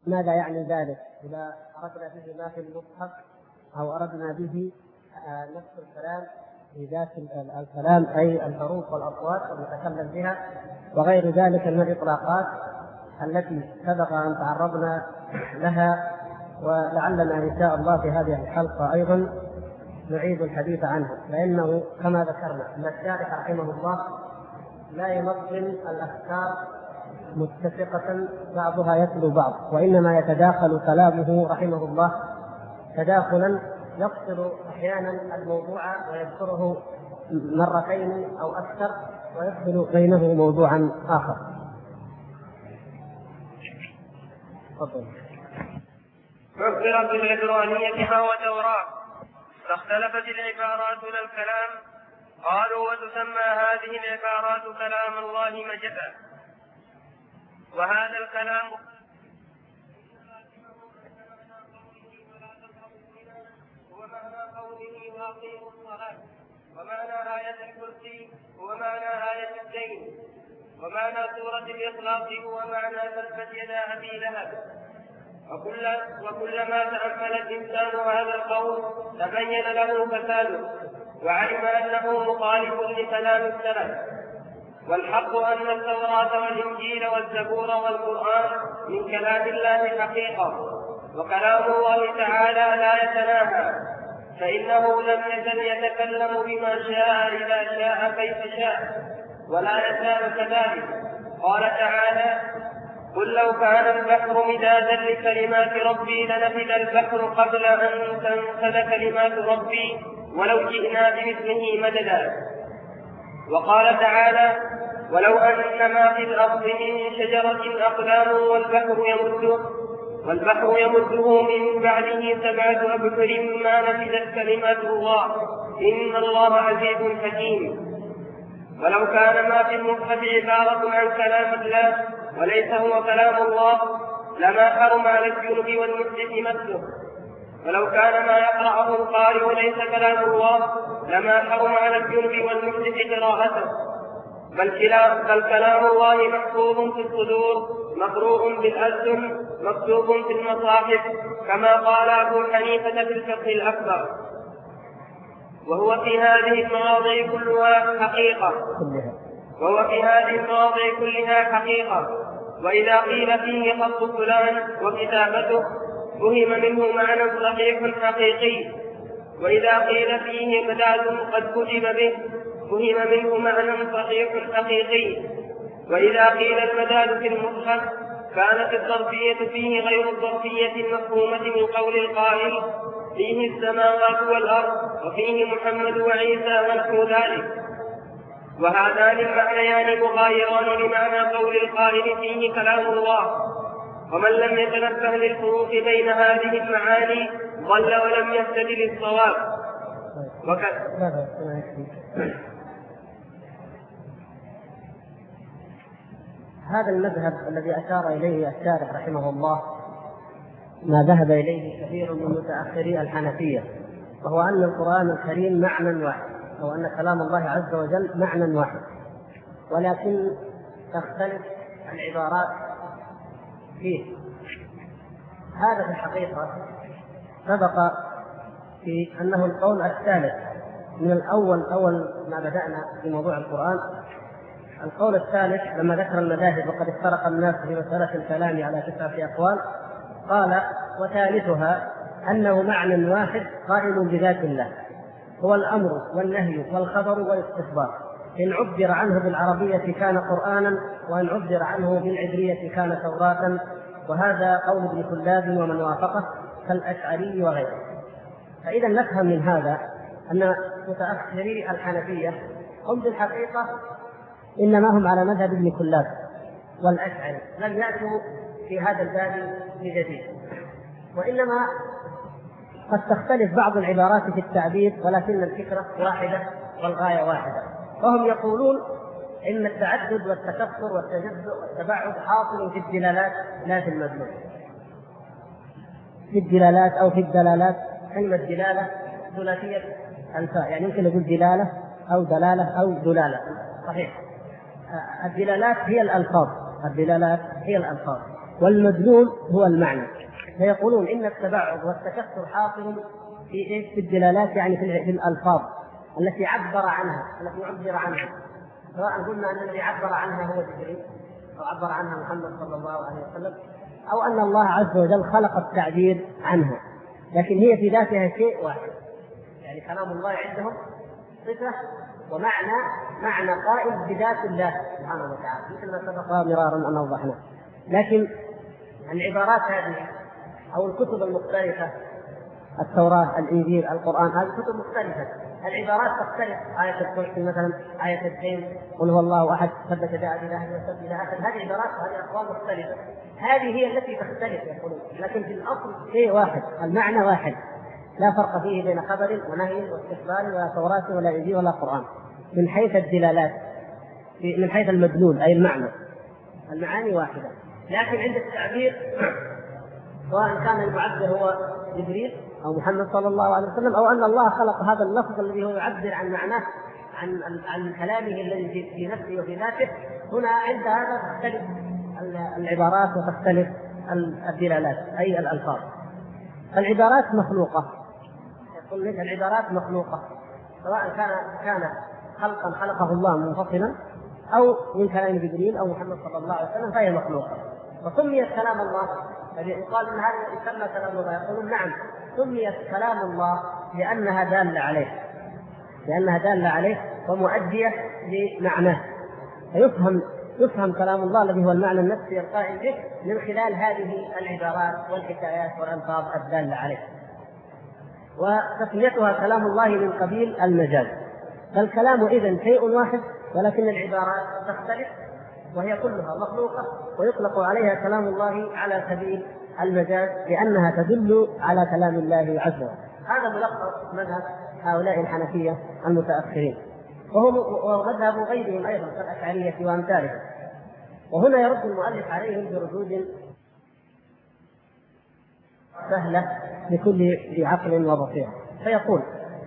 ماذا يعني ذلك؟ إذا أردنا به ما في المصحف أو أردنا به نفس الكلام في ذات الكلام أي الحروف والأصوات المتكلم بها وغير ذلك من الإطلاقات التي سبق أن تعرضنا لها، ولعلنا إن شاء الله في هذه الحلقة أيضا نعيد الحديث عنها، لأنه كما ذكرنا أن الشارح رحمه الله لا ينظم الأفكار متفقة بعضها يتلو بعض، وإنما يتداخل كلامه رحمه الله تداخلا يفصل أحيانا الموضوع ويذكره مرتين أو أكثر ويفصل بينه موضوعا آخر. مخبرا بالعبرانية فهو توراة، فاختلفت العبارات للكلام، قالوا وتسمى هذه العبارات كلام الله مجدا، وهذا الكلام هو معنى قوله واقيموا الصلاة، ومعنى آية الكرسي هو معنى آية الدين، ومعنى سورة الإخلاص هو معنى تبت يدا أبي لهب. وكلما تأمل الإنسان هذا القول تبين له فساده، وعلم أنه مخالف لكلام السلف. والحق أن التوراة والإنجيل والزبور والقرآن من كلام الله حقيقة، وكلام الله تعالى لا يتناهى، فإنه لم يزل يتكلم بما شاء إذا شاء كيف شاء، ولا يزال كذلك. قال تعالى: قل لو كان البحر مدادا لكلمات ربي لنفد البحر قبل أن تنفد كلمات ربي ولو جئنا بمثله مددا. وقال تعالى: ولو أن ما في الأرض من شجرة أقلام والبحر يمده من بعده 7 أبحر ما نفدت كلمات الله إن الله عزيز حكيم. ولو كان ما في المصحف عبارة عن كلام الله وليس هو كلام الله لما حرم على الجنب والمحدث مسه. ولو كان ما يقرأه القارئ ليس كلام الله لما حرم على الجنب والمحدث قراءته. بل كلام الله محفوظ في الصدور مقروء بالألسن مكتوب في المصاحف، كما قال أبو حنيفة في الفقه الأكبر. وهو في هذه المواضع كلها حقيقة. وإذا قيل فيه خط فلان وكتابته فهم منه معنى صحيح حقيقي، وإذا قيل فيه مداد قد كتب به فهم منه معنى صحيح حقيقي. وإذا قيل المداد في المصحف كانت الظرفية فيه غير الظرفية المفهومة من قول القائل: فيه السماوات والأرض وفيه محمد وعيسى ونحو ذلك. وهذان المعنيان مغايران لمعنى قول القائل فيه كلام الله. ومن لم يتنبه للفروق بين هذه المعاني ضل ولم يهتد للصواب. هذا المذهب الذي أشار إليه الشارح رحمه الله ما ذهب إليه كثير من متأخري الحنفية، وهو أن القرآن الكريم معنى واحد، أو أن كلام الله عز وجل معنى واحد، ولكن تختلف العبارات فيه. هذا في الحقيقة سبق في أنه القول الثالث من أول ما بدأنا في موضوع القرآن. القول الثالث لما ذكر المذاهب وقد افترق الناس في مسألة الكلام على 9 أقوال، قال: وثالثها أنه معنى واحد قائم بذات الله، هو الأمر والنهي والخبر والاستخبار، إن عبر عنه بالعربية كان قرآنا، وإن عبر عنه بالعبرية كان توراة. وهذا قول ابن كلاب ومن وافقه كالأشعري وغيره. فإذا نفهم من هذا أن متأخري الحنفية هم بالحقيقة إنما هم على مذهب ابن كلاب والأشعري، لم يأتوا في هذا الباب بجديد، وإنما قد تختلف بعض العبارات في التعبير، ولكن الفكرة واحدة والغاية واحدة. وهم يقولون إن التعدد والتكثر والتجزؤ والتباعد حاصل في الدلالات لا في المدلول. في الدلالات أو في الدلالات، كلمة دلالة ثلاثية الفاء، يعني يمكن نقول دلالة أو دلالة أو دلالة، صحيح. الدلالات هي الألفاظ، والمدلول هو المعنى. فيقولون إن التبعض والتكسر حاصل في الدلالات، يعني في الألفاظ التي عبر عنها، سواء قلنا أن الذي عبر عنها هو جبريل أو عبر عنها محمد صلى الله عليه وسلم، أو أن الله عز وجل خلق التعبير عنها، لكن هي في ذاتها شيء واحد. يعني كلام الله عندهم صفة ومعنى قائم بذات الله سبحانه وتعالى، مثل ما سبق مرارا أن أوضحنا. لكن العبارات هذه أو الكتب المختلفة، التوراة، الإنجيل، القرآن، هذه كتب مختلفة، العبارات تختلف. آية الكرسي مثلا، آية الدين، قل هو الله أحد، ثبت جاء بله وسب إلى آخر، هذه عبارات وهذه أقوال مختلفة، هذه هي التي تختلف يقولون، لكن في الأصل شيء واحد، المعنى واحد، لا فرق فيه بين خبر ونهي واستخبار ولا توراة ولا إنجيل ولا قرآن من حيث الدلالات، من حيث المدلول أي المعاني واحدة. لكن عند التعبير، سواء كان المعبر هو جبريل أو محمد صلى الله عليه وسلم، أو أن الله خلق هذا اللفظ الذي هو يعبر عن معناه، عن كلامه الذي في نفسه وفي ذاته، هنا عند هذا تختلف العبارات وتختلف الدلالات أي الألفاظ. العبارات مخلوقة، يقول لك العبارات مخلوقة، سواء كان خلقا خلقه الله منفصلا أو من كلام جبريل أو محمد صلى الله عليه وسلم، فهي مخلوقة. وسميت كلام الله، الذي يقال ان هذا يسمى كلام الله، يقولون نعم سميت كلام الله لانها داله عليه ومؤديه لمعناه، فيفهم كلام الله الذي هو المعنى النفسي القائم به من خلال هذه العبارات والحكايات والالفاظ الداله عليه. وتسميتها كلام الله من قبيل المجاز، فالكلام اذن شيء واحد ولكن العبارات تختلف، وهي كلها مخلوقة، ويطلق عليها كلام الله على سبيل المجاز لأنها تدل على كلام الله عز وجل. هذا ملخص مذهب هؤلاء الحنفية المتأخرين، وهو مذهب غيرهم أيضا كالأشعرية وأمثالهم. وهنا يرد المؤلف عليهم بردود سهلة لكل ذي عقل وبصيرة، فيقول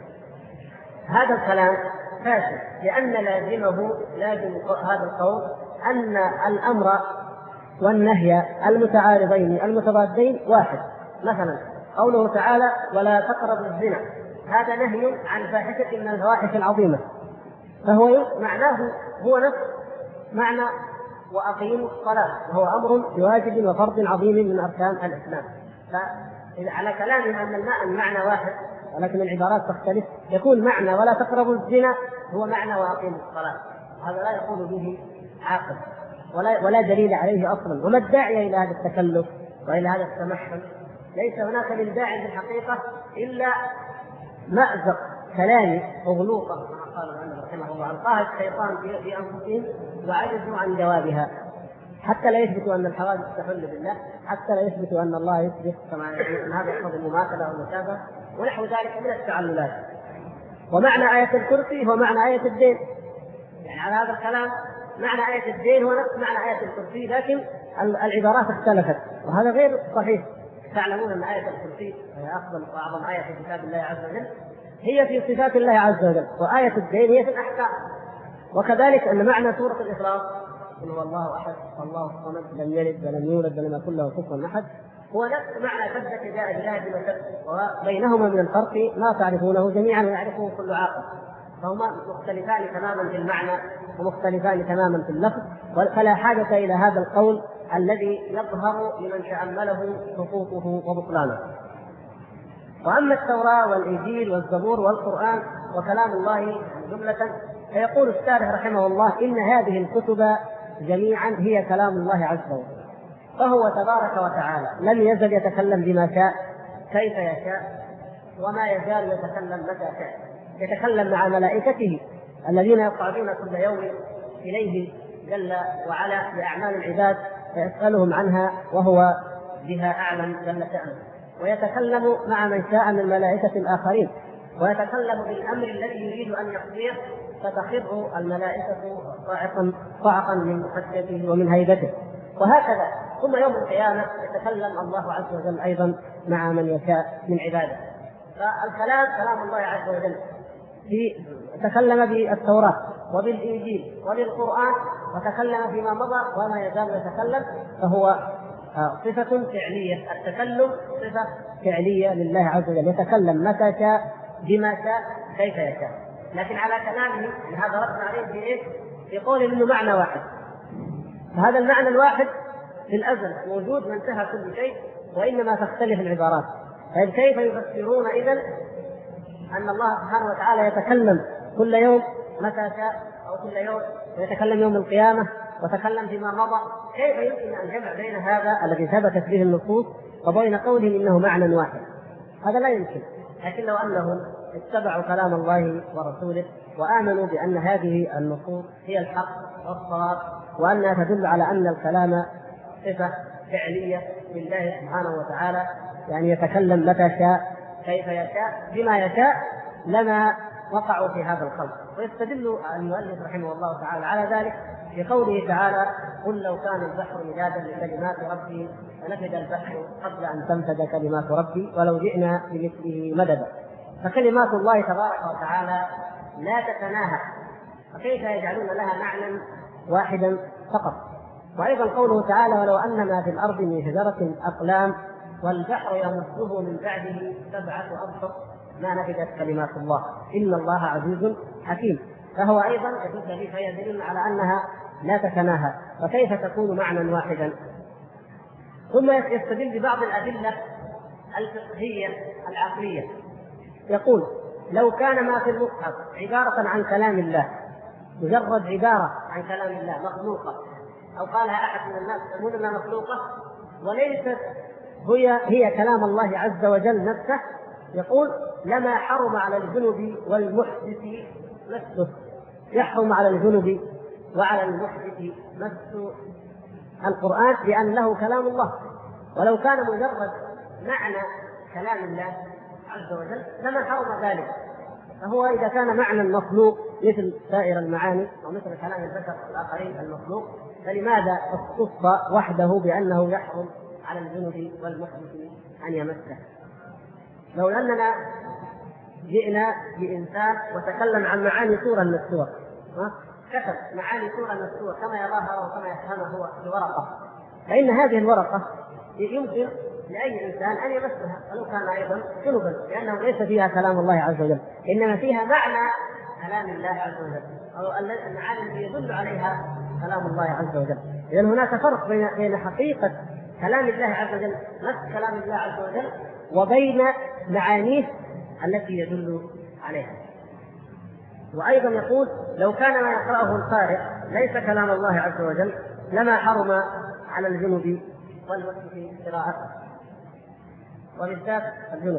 هذا الكلام فاسد لأن لازم هذا القول أن الأمر والنهي المتعارضين المتضادين واحد. مثلا قوله تعالى ولا تقربوا الزنا، هذا نهي عن فاحشة من الفواحش العظيمة، فهو معناه هو نفس معنى وأقيموا الصلاة، وهو أمر بواجب وفرض عظيم من أركان الإسلام. فإذا على كلامهم أن المعنى واحد ولكن العبارات تختلف، يكون معنى ولا تقربوا الزنا هو معنى وأقيموا الصلاة، هذا لا يقول به عاقل ولا دليل عليه أصلا. وما الداعي إلى هذا التكلف وإلى هذا التمحن؟ ليس هناك من داعي في الحقيقة إلا مأزق كلامي وغلوطة كما قال العلماء رحمه الله، ألقاها الشيطان في أنفسهم وعجزوا عن جوابها، حتى لا يثبتوا أن الحوادث تحل بالله، حتى لا يثبتوا أن الله يثبت كما يقول أن هذا يقتضي المماثلة والمشابهة ونحو ذلك من التعللات. ومعنى آية الكرسي هو معنى آية الدين، يعني على هذا الكلام معنى آية الدين هو نفس معنى آية الكرسي، لكن العبارات اختلفت، وهذا غير صحيح. تعلمون أن آية الكرسي هي أفضل وأعظم آية في كتاب الله عز وجل، هي في صفات الله عز وجل، وآية الدين هي في الأحكام. وكذلك أن معنى سورة الإخلاص قل هو الله أحد الله الصمد لم يلد ولم يولد ولم يكن له كفوا أحد هو نفس معنى ثبت جاء بلاد وسب، وبينهما من الفرق ما تعرفونه جميعا ويعرفه كل عاقل، فهما مختلفان تماما في المعنى ومختلفان تماما في اللفظ، فلا حاجة إلى هذا القول الذي يظهر لمن تأمله سقوطه وبطلانه. وأما التوراة والإنجيل والزبور والقرآن وكلام الله جملة، فيقول الشارح رحمه الله إن هذه الكتب جميعا هي كلام الله عز وجل، فهو تبارك وتعالى لم يزل يتكلم بما شاء كيف يشاء، وما يزال يتكلم متى شاء. يتكلم مع ملائكته الذين يصعدون كل يوم إليه جل وعلا بأعمال العباد فيسألهم عنها وهو بها أعلم جل شأنه، ويتكلم مع من شاء من الملائكة الآخرين، ويتكلم بالأمر الذي يريد أن يقضيه فتخر الملائكة صاعقا من خشيته ومن هيبته، وهكذا. ثم يوم القيامة يتكلم الله عز وجل أيضا مع من يشاء من عباده. فالكلام كلام الله عز وجل، تكلم بالتوراة وبالإنجيل وبالقرآن، وتكلم فيما مضى وما يزال يتكلم، فهو صفة فعلية، التكلم صفة فعلية لله عز وجل، يتكلم متى شاء بما شاء كيف يشاء. لكن على كلامه هذا رد عليه في ايش؟ في قول انه معنى واحد، فهذا المعنى الواحد في الازل موجود وانتهى كل شيء، وانما تختلف العبارات. طيب كيف يفسرون اذن ان الله سبحانه وتعالى يتكلم كل يوم متى شاء، او كل يوم ويتكلم يوم القيامة وتكلم فيما مضى؟ كيف يمكن ان جمع بين هذا الذي ثبتت به النصوص وبين قولهم انه معنى واحد؟ هذا لا يمكن. لكن لو انهم اتبعوا كلام الله ورسوله وامنوا بان هذه النصوص هي الحق والصواب، وانها تدل على ان الكلام صفه فعليه لله سبحانه وتعالى، يعني يتكلم متى شاء كيف يشاء بما يشاء، لما وقعوا في هذا الخلق. ويستدل المؤلف رحمه الله تعالى على ذلك بقوله تعالى: قل لو كان البحر مدادا لكلمات ربي لنفد البحر قبل ان تنفد كلمات ربي ولو جئنا بمثله مددا. فكلمات الله تبارك وتعالى لا تتناهى، فكيف يجعلون لها معنى واحدا فقط؟ وايضا قوله تعالى: ولو ان ما في الارض من شجرة اقلام والبحر يمده من بعده 7 أبحر ما نفدت كلمات الله إن الله عزيز حكيم. فهو أيضا يدل على أنها لا تتناهى، فكيف تكون معنى واحدا؟ ثم يستدل ببعض الأدلة الفقهية العقلية، يقول: لو كان ما في المصحف عبارة عن كلام الله، مجرد عبارة عن كلام الله مخلوقة، أو قالها أحد من الناس يقول أنها مخلوقة وليست هي كلام الله عز وجل نفسه، يقول: لما حرم على الجنب والمحدث مسه. يحرم على الجنب وعلى المحدث مس القرآن لأنه كلام الله. ولو كان مجرد معنى كلام الله عز وجل لما حرم ذلك. فهو إذا كان معنى مخلوق مثل سائر المعاني أو مثل كلام البشر الآخرين المخلوق، فلماذا اختص وحده بأنه يحرم على الجنب والمحدث أن يمسه؟ لو أننا جئنا بإنسان وتكلم عن معاني سورة من السور، كتب معاني سورة من السور كما يراها وكما يفهمها هو في ورقة، فإن هذه الورقة يمكن لأي إنسان أن يمسها ولو كان أيضا جنبا، لأنه ليس فيها كلام الله عز وجل، إنما فيها معنى كلام الله عز وجل أو المعاني التي يدل عليها كلام الله عز وجل. إذن هناك فرق بين حقيقة كلام الله عز وجل نفس كلام الله عز وجل وبين معانيه التي يدل عليها. وأيضا يقول: لو كان ما يقرأه القارئ ليس كلام الله عز وجل لما حرم على الجنب والمحدث قراءته، وبالذات الجنب.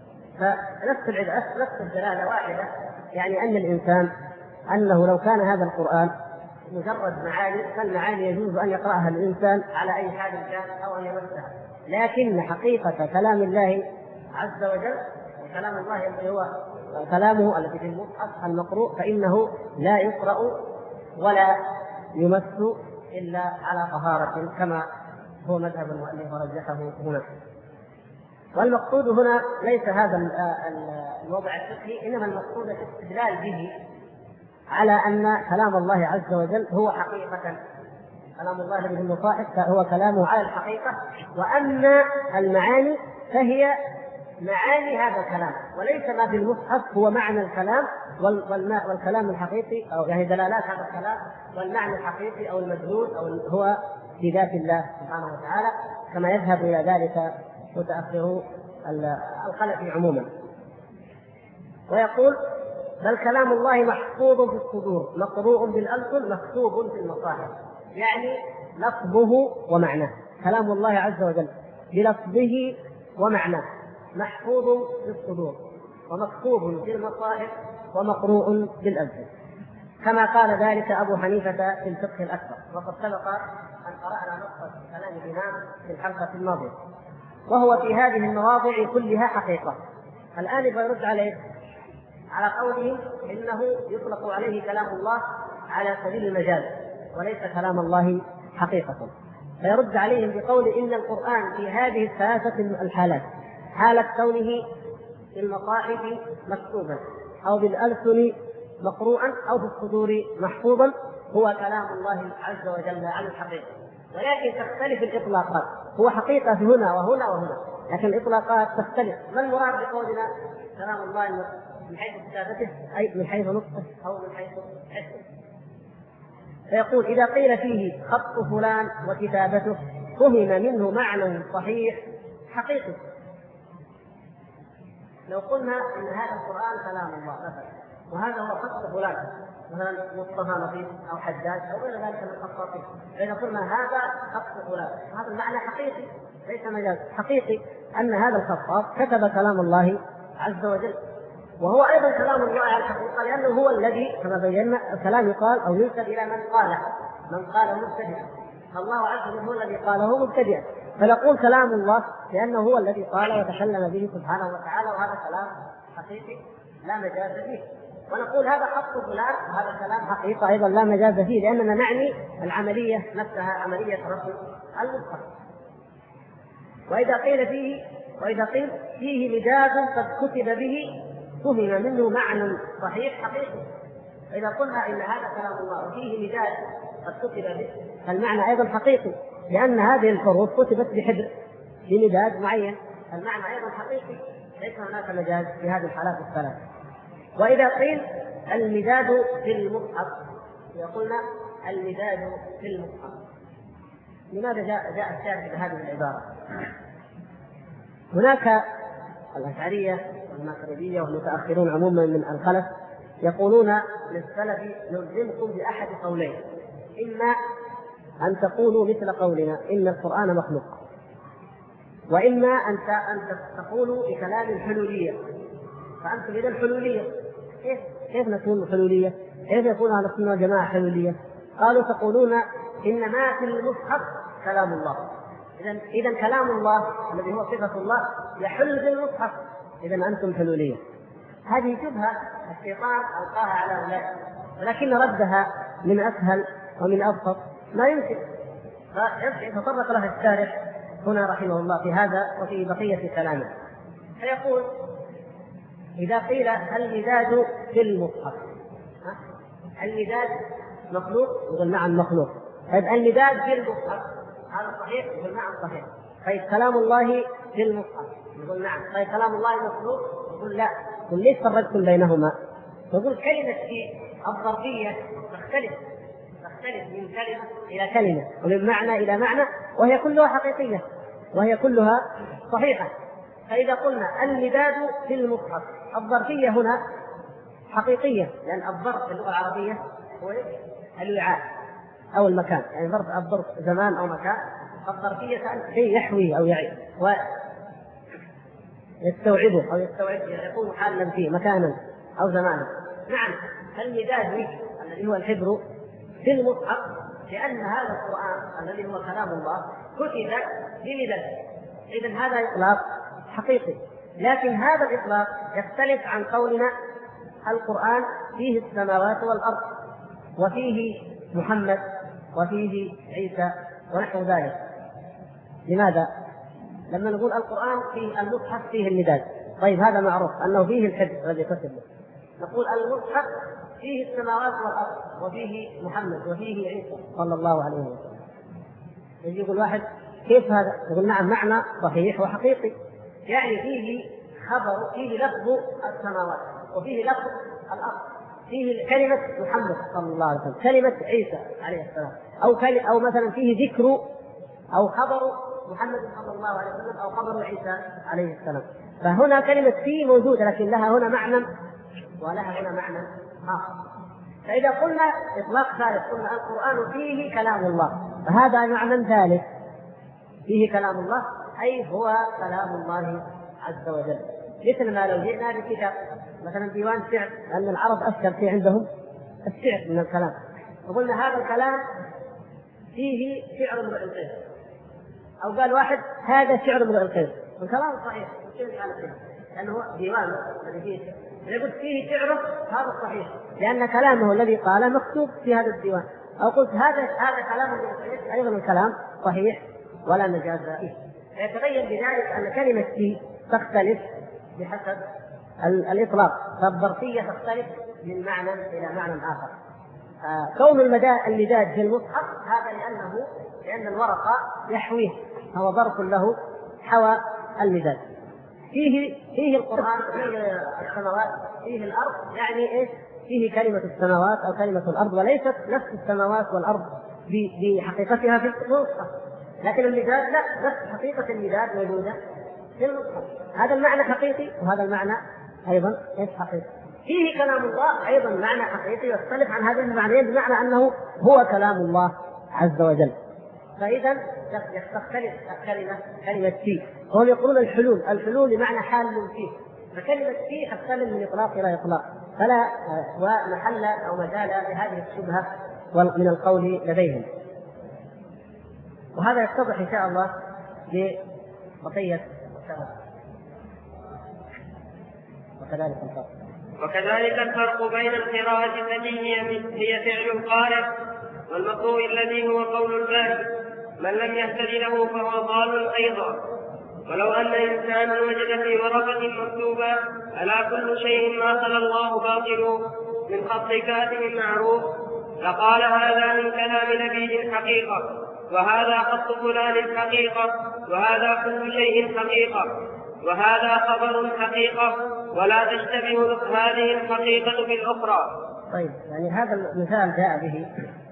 فنفس الدلالة واحدة، يعني أن الإنسان أنه لو كان هذا القرآن مجرد معاني فالمعاني يجوز أن يقرأها الإنسان على أي حال كان أو أن يمسها، لكن حقيقة كلام الله عز وجل وكلام الله الذي هو كلامه الذي في المصحف المقروء فإنه لا يقرأ ولا يمس إلا على طهارة كما هو مذهب المؤلف ورجحه هنا. والمقصود هنا ليس هذا الوضع الفقهي، إنما المقصود الاستدلال به على أن كلام الله عز وجل هو حقيقة كلام الله الذي في المصاحف هو كلامه على الحقيقة، وأن المعاني فهي معاني هذا الكلام وليس ما في المصحف هو معنى الكلام والكلام الحقيقي، أو يعني دلالات هذا الكلام والمعنى الحقيقي أو المدلول أو هو في ذات الله سبحانه وتعالى، كما يذهب إلى ذلك متأخرو الخلف عموما. ويقول: بل كلام الله محفوظ في الصدور مقروء بالألسن مكتوب في المصاحف، يعني لفظه ومعناه، كلام الله عز وجل بلفظه ومعناه محفوظ في الصدور ومكتوب في المصاحف ومقروء بالألسن، كما قال ذلك أبو حنيفة في الفقه الأكبر، وقد سبق أن قرأنا نص كلام الإمام في الحلقة الماضية، وهو في هذه المواضع كلها حقيقة. الآن يرد على قوله إنه يطلق عليه كلام الله على سبيل المجاز وليس كلام الله حقيقة، فيرد عليهم بقول إن القرآن في هذه الثلاثة الحالات، حالة كونه في المصاحف مكتوبا أو بالألسن مقروءا أو في الصدور محفوظا، هو كلام الله عز وجل على الحقيقة. ولكن تختلف الإطلاقات. هو حقيقة في هنا وهنا وهنا، لكن الإطلاقات تختلف. ما المراد بقولنا كلام الله من حيث كتابته أي من حيث نطقه أو من حيث حسه؟ فيقول إذا قيل فيه خط فلان وكتابته فهم منه معنى صحيح حقيقي. لو قلنا إن هذا القرآن كلام الله مثلا، وهذا هو خط فلان مثلا مصطفى لطيف أو حداد أو غير ذلك من الخطاطين، فإذا قلنا هذا خط فلان، هذا المعنى حقيقي ليس مجاز، حقيقي أن هذا الخطاط كتب كلام الله عز وجل، وهو أيضا كلام الله على الحقيقة، لأنه هو الذي كما بينا الكلام يقال أو ينسب إلى من قاله، من قاله مبتدئا، الله عز وجل هو الذي قاله مبتدئا، فنقول كلام الله لأنه هو الذي قال وتكلم به سبحانه وتعالى، وهذا كلام حقيقي لا مجاز فيه. ونقول هذا خط فلان وهذا كلام حقيقة أيضا لا مجاز فيه، لأننا نعني العملية نفسها، عملية رسم المصحف. وإذا قيل فيه مجاز قد كتب به فهم منه معنى صحيح حقيقي. فإذا قلنا إن هذا كلام الله وفيه مجاز قد كتب به فالمعنى أيضا حقيقي، لأن هذه الحروف كتبت بحبر بمداد معين، المعنى أيضا حقيقي، ليس هناك مجاز في هذه الحالات الثلاث. وإذا قيل المداد في المصحف، يقولنا المداد في المصحف، لماذا جاء الشارع بهذه العبارة؟ هناك الأشعرية والماتريدية والمتأخرون عموما من الخلف يقولون للسلف نلزمكم بأحد قولين، إما أن تقولوا مثل قولنا إن القرآن مخلوق، وإما أن تقولوا بكلام الحلولية، فأنتم إذا الحلولية كيف نكون حلولية؟ كيف يكون أهل السنة والجماعة حلولية؟ قالوا تقولون إن ما في المصحف كلام الله، إذا كلام الله الذي هو صفة الله يحل بالمصحف، إذا أنتم حلولية. هذه شبهة الشيطان ألقاها على أولئك، ولكن ردها من أسهل ومن أبسط ما يمكن، فيتطرق لها الشارح هنا رحمه الله في هذا وفي بقية كلامه، فيقول إذا قيل المداد في المصحف، المداد مخلوق؟ يقول نعم مخلوق. طيب المداد في المصحف هذا صحيح؟ يقول نعم صحيح. طيب كلام الله في المصحف؟ يقول نعم. طيب كلام الله مخلوق؟ يقول لا. يقول ليش فرقتم بينهما؟ يقول كلمة في الظرفية تختلف من كلمة إلى كلمة ومن معنى إلى معنى، وهي كلها حقيقية وهي كلها صحيحة. فإذا قلنا المداد في المصحف، الظرفية هنا حقيقية، لأن الظرف في اللغة العربية هو الوعاء أو المكان، يعني الظرف زمان أو مكان. الظرفية شيء يحوي أو يعي ويستوعبه أو يكون حالا فيه مكانا أو زمانا. نعم المداد الذي هو الحبر في المصحف، لأن هذا القرآن الذي هو كلام الله كتب بمداد، إذن هذا إطلاق حقيقي. لكن هذا الإطلاق يختلف عن قولنا القرآن فيه السماوات والأرض وفيه محمد وفيه عيسى ونحو ذلك. لماذا؟ لما نقول القرآن في المصحف فيه المداد، طيب هذا معروف أنه فيه الحبر الذي كتب، نقول المصحف فيه السماوات والأرض وفيه محمد وفيه عيسى صلى الله عليه وسلم. يجي يقول واحد كيف هذا؟ يقول نعم معنى صحيح وحقيقي، يعني فيه خبر، فيه لفظ السماوات وفيه لفظ الأرض، فيه كلمة محمد صلى الله عليه وسلم، كلمة عيسى عليه السلام، أو مثلا فيه ذكر أو خبر محمد صلى الله عليه وسلم أو خبر عيسى عليه السلام. فهنا كلمة فيه موجودة، لكن لها هنا معنى ولها هنا معنى آخر. فإذا قلنا إطلاق ثالث، قلنا القرآن فيه كلام الله، فهذا معنى ثالث، فيه كلام الله أي هو كلام الله عز وجل. مثل ما لو جئنا بكتاب مثلا ديوان شعر، لأن العرب أشهر في عندهم الشعر من الكلام، وقلنا هذا الكلام فيه شعر امرئ القيس، أو قال واحد هذا شعر امرئ القيس، الكلام صحيح لأنه ديوان الذي فيه شعر، يقول فيه شعره هذا صحيح لأن كلامه الذي قاله مكتوب في هذا الديوان، أو قلت هذا كلام امرئ القيس أيضا الكلام صحيح ولا مجاز فيه. يتبين بذلك أن كلمة فيه تختلف بحسب الإطلاق، فالظرفية تختلف من معنى إلى معنى آخر. كون المداد في المصحف هذا لأنه لأن الورق يحويه، هو ظرف له حوى المداد. فيه القرآن، فيه السماوات، فيه الأرض، يعني إيش؟ فيه كلمة السماوات أو كلمة الأرض، وليست نفس السماوات والأرض بحقيقتها في النسخة، لكن المداد لا، نفس حقيقة المداد موجودة في النسخة. هذا المعنى حقيقي وهذا المعنى أيضا إيش حقيقي. فيه كلام الله أيضا معنى حقيقي يختلف عن هذه المعنيين، بمعنى أنه هو كلام الله عز وجل. فإذا تختلف كلمة فيه، وهم يقولون الحلول بمعنى حال فيه، فكلمة فيه تختلف من إطلاق إلى إطلاق، فلا ومحل أو مجال لهذه الشبهة من القول لديهم. وهذا يتضح إن شاء الله ببقية الشرح. وكذلك الفرق بين القراءة التي هي فعل القارئ والمقروء الذي هو قول الباري، من لم يهتد له فهو ضال أيضا. ولو أن إنسانا وجد في ورقة مكتوبة ألا كل شيء ما خلا الله باطل من خط كاتب معروف لقال هذا من كلام نبي حقيقة، وهذا خط فلان حقيقة، وهذا كل شيء حقيقة، وهذا خبر حقيقة، ولا تشتبه هذه الحقيقة بالأخرى. طيب، يعني هذا المثال جاء به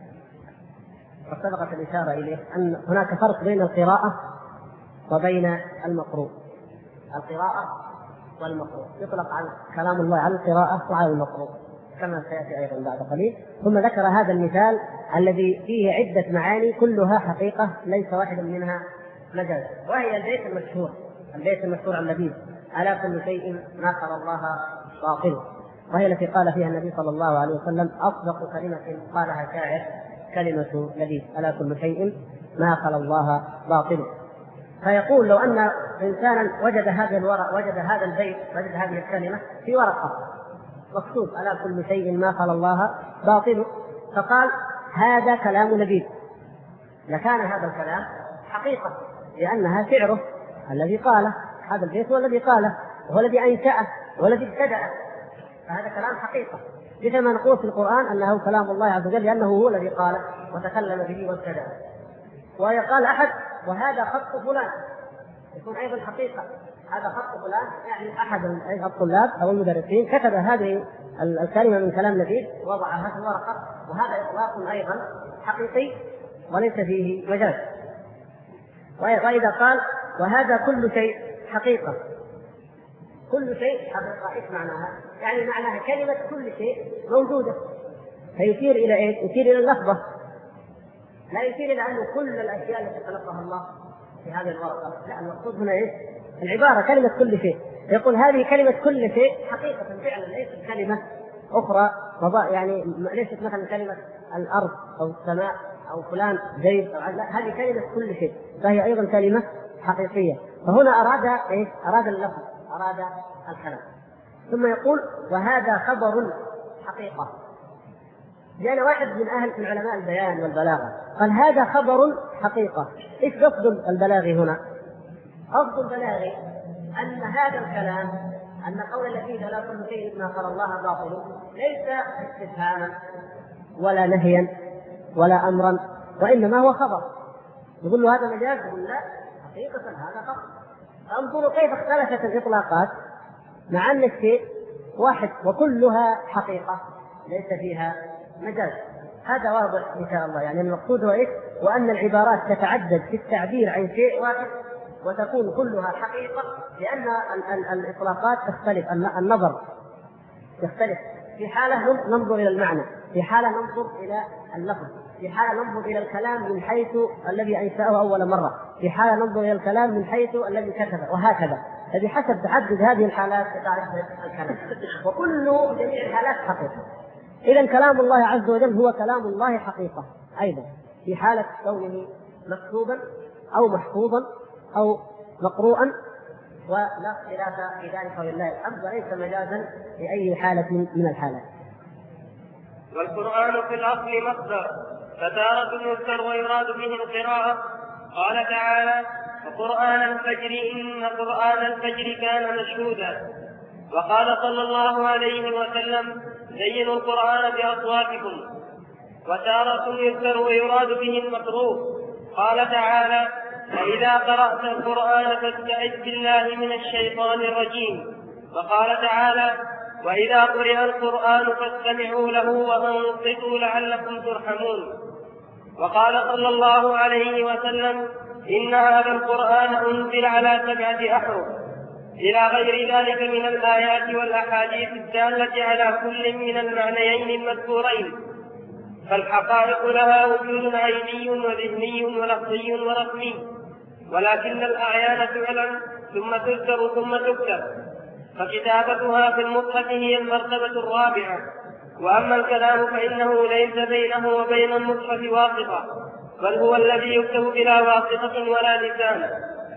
وسبقت الإشارة إليه أن هناك فرق بين القراءة وبين المقروء. القراءة والمقروء يطلق عن كلام الله على القراءة وعلى المقروء كما سيأتي أيضا بعد قليل. ثم ذكر هذا المثال الذي فيه عدة معاني كلها حقيقة ليس واحد منها مجاز، وهي البيت المشهور عن النبي ألا كل شيء ما خلا الله باطل، وهي التي قال فيها النبي صلى الله عليه وسلم أصدق كلمة قالها شاعر كلمة نبي ألا كل شيء ما خلا الله باطل. فيقول لو أن إنسانا وجد هذا البيت، وجد هذه الكلمة في ورقة مكتوب ألا كل شيء ما خلا الله باطل، فقال هذا كلام نبي، لكان هذا الكلام حقيقة، لأنها شعره الذي قاله، هذا البيت هو الذي قاله وهو الذي أنشأه والذي ابتدأه، فهذا كلام حقيقة. مثل ما نقول في القرآن أنه كلام الله عز وجل لأنه هو الذي قاله وتكلم به وابتدأه. ويقال أحد وهذا خط فلان، يكون أيضا حقيقة، هذا خط فلان، يعني أحد الطلاب أو المدرسين كتب هذه الكلمة من كلام نبي وضعها في ورقة، وهذا إطلاق أيضا حقيقي وليس فيه مجاز. وإذا قال وهذا كل شيء حقيقة، كل شيء حقيقة إيش معناها؟ يعني معناها كلمة كل شيء موجودة، فيشير إلى إيش؟ يشير إلى اللفظة، لا يشير إلى أنه كل الأشياء التي خلقها الله في هذه الورقة، لا، المقصود هنا إيش؟ العبارة كلمة كل شيء. يقول هذه كلمة كل شيء حقيقة فعلا، ليست كلمة أخرى يعني ليست مثلا كلمة الأرض أو السماء أو فلان زيد أو لا، هذه كلمة كل شيء، فهي أيضا كلمة حقيقية. فهنا أراد إيش؟ أراد اللفظ، أراد الكلام. ثم يقول وهذا خبر حقيقة. جاء واحد من علماء البيان والبلاغة قال هذا خبر حقيقة. إيش قصد البلاغي هنا؟ قصد البلاغي أن هذا الكلام، أن قول الذي لا كل شيء ما خلا الله باطل ليس استفهاما ولا نهيا ولا أمرا، وإنما هو خبر. يقول له هذا مجاز؟ يقول لا، حقيقة هذا خبر. انظروا كيف اختلفت الإطلاقات مع أن الشيء واحد وكلها حقيقة ليس فيها مجاز. هذا واضح إن شاء الله. يعني المقصود هو إيش؟ وأن العبارات تتعدد في التعبير عن شيء واحد وتكون كلها حقيقة، لأن الإطلاقات تختلف، النظر يختلف. في حالة ننظر إلى المعنى، في حالة ننظر إلى اللفظ، في حالة ننظر إلى الكلام من حيث الذي أنشأه أول مرة، في حالة ننظر إلى الكلام من حيث الذي كتبه، وهكذا. فبحسب تعدد هذه الحالات تتعدد الكلام، وكل جميع الحالات حقيقة. إذن كلام الله عز وجل هو كلام الله حقيقة أيضا، في حالة كونه مكتوبا أو محفوظا أو مقروءا، ولا اختلاف في ذلك ولله الحمد، وليس مجازا لأي حالة من الحالات. والقرآن في الأصل مصدر، فتارة يذكر ويراد به القراءة. قال تعالى وقرآن الفجر إن قرآن الفجر كان مشهودا. وقال صلى الله عليه وسلم زينوا القرآن بأصواتكم. وتارة يذكر ويراد به المقروء، قال تعالى: فإذا قرأت القرآن فاستعذ بالله من الشيطان الرجيم. وقال تعالى: وإذا قرئ القرآن فاستمعوا له وأنصتوا لعلكم ترحمون. وقال صلى الله عليه وسلم: إن هذا القرآن أنزل على 7 أحرف، إلى غير ذلك من الآيات والأحاديث الدالة على كل من المعنيين المذكورين. فالحقائق لها وجود عيني وذهني ولفظي ورسمي، ولكن الأعيان فعلا ثم تذكر ثم تكتب، فكتابتها في المصحف هي المرتبة الرابعة. وأما الكلام فإنه ليس بينه وبين المصحف واسطة، بل هو الذي يكتب بلا واسطة ولا لسان.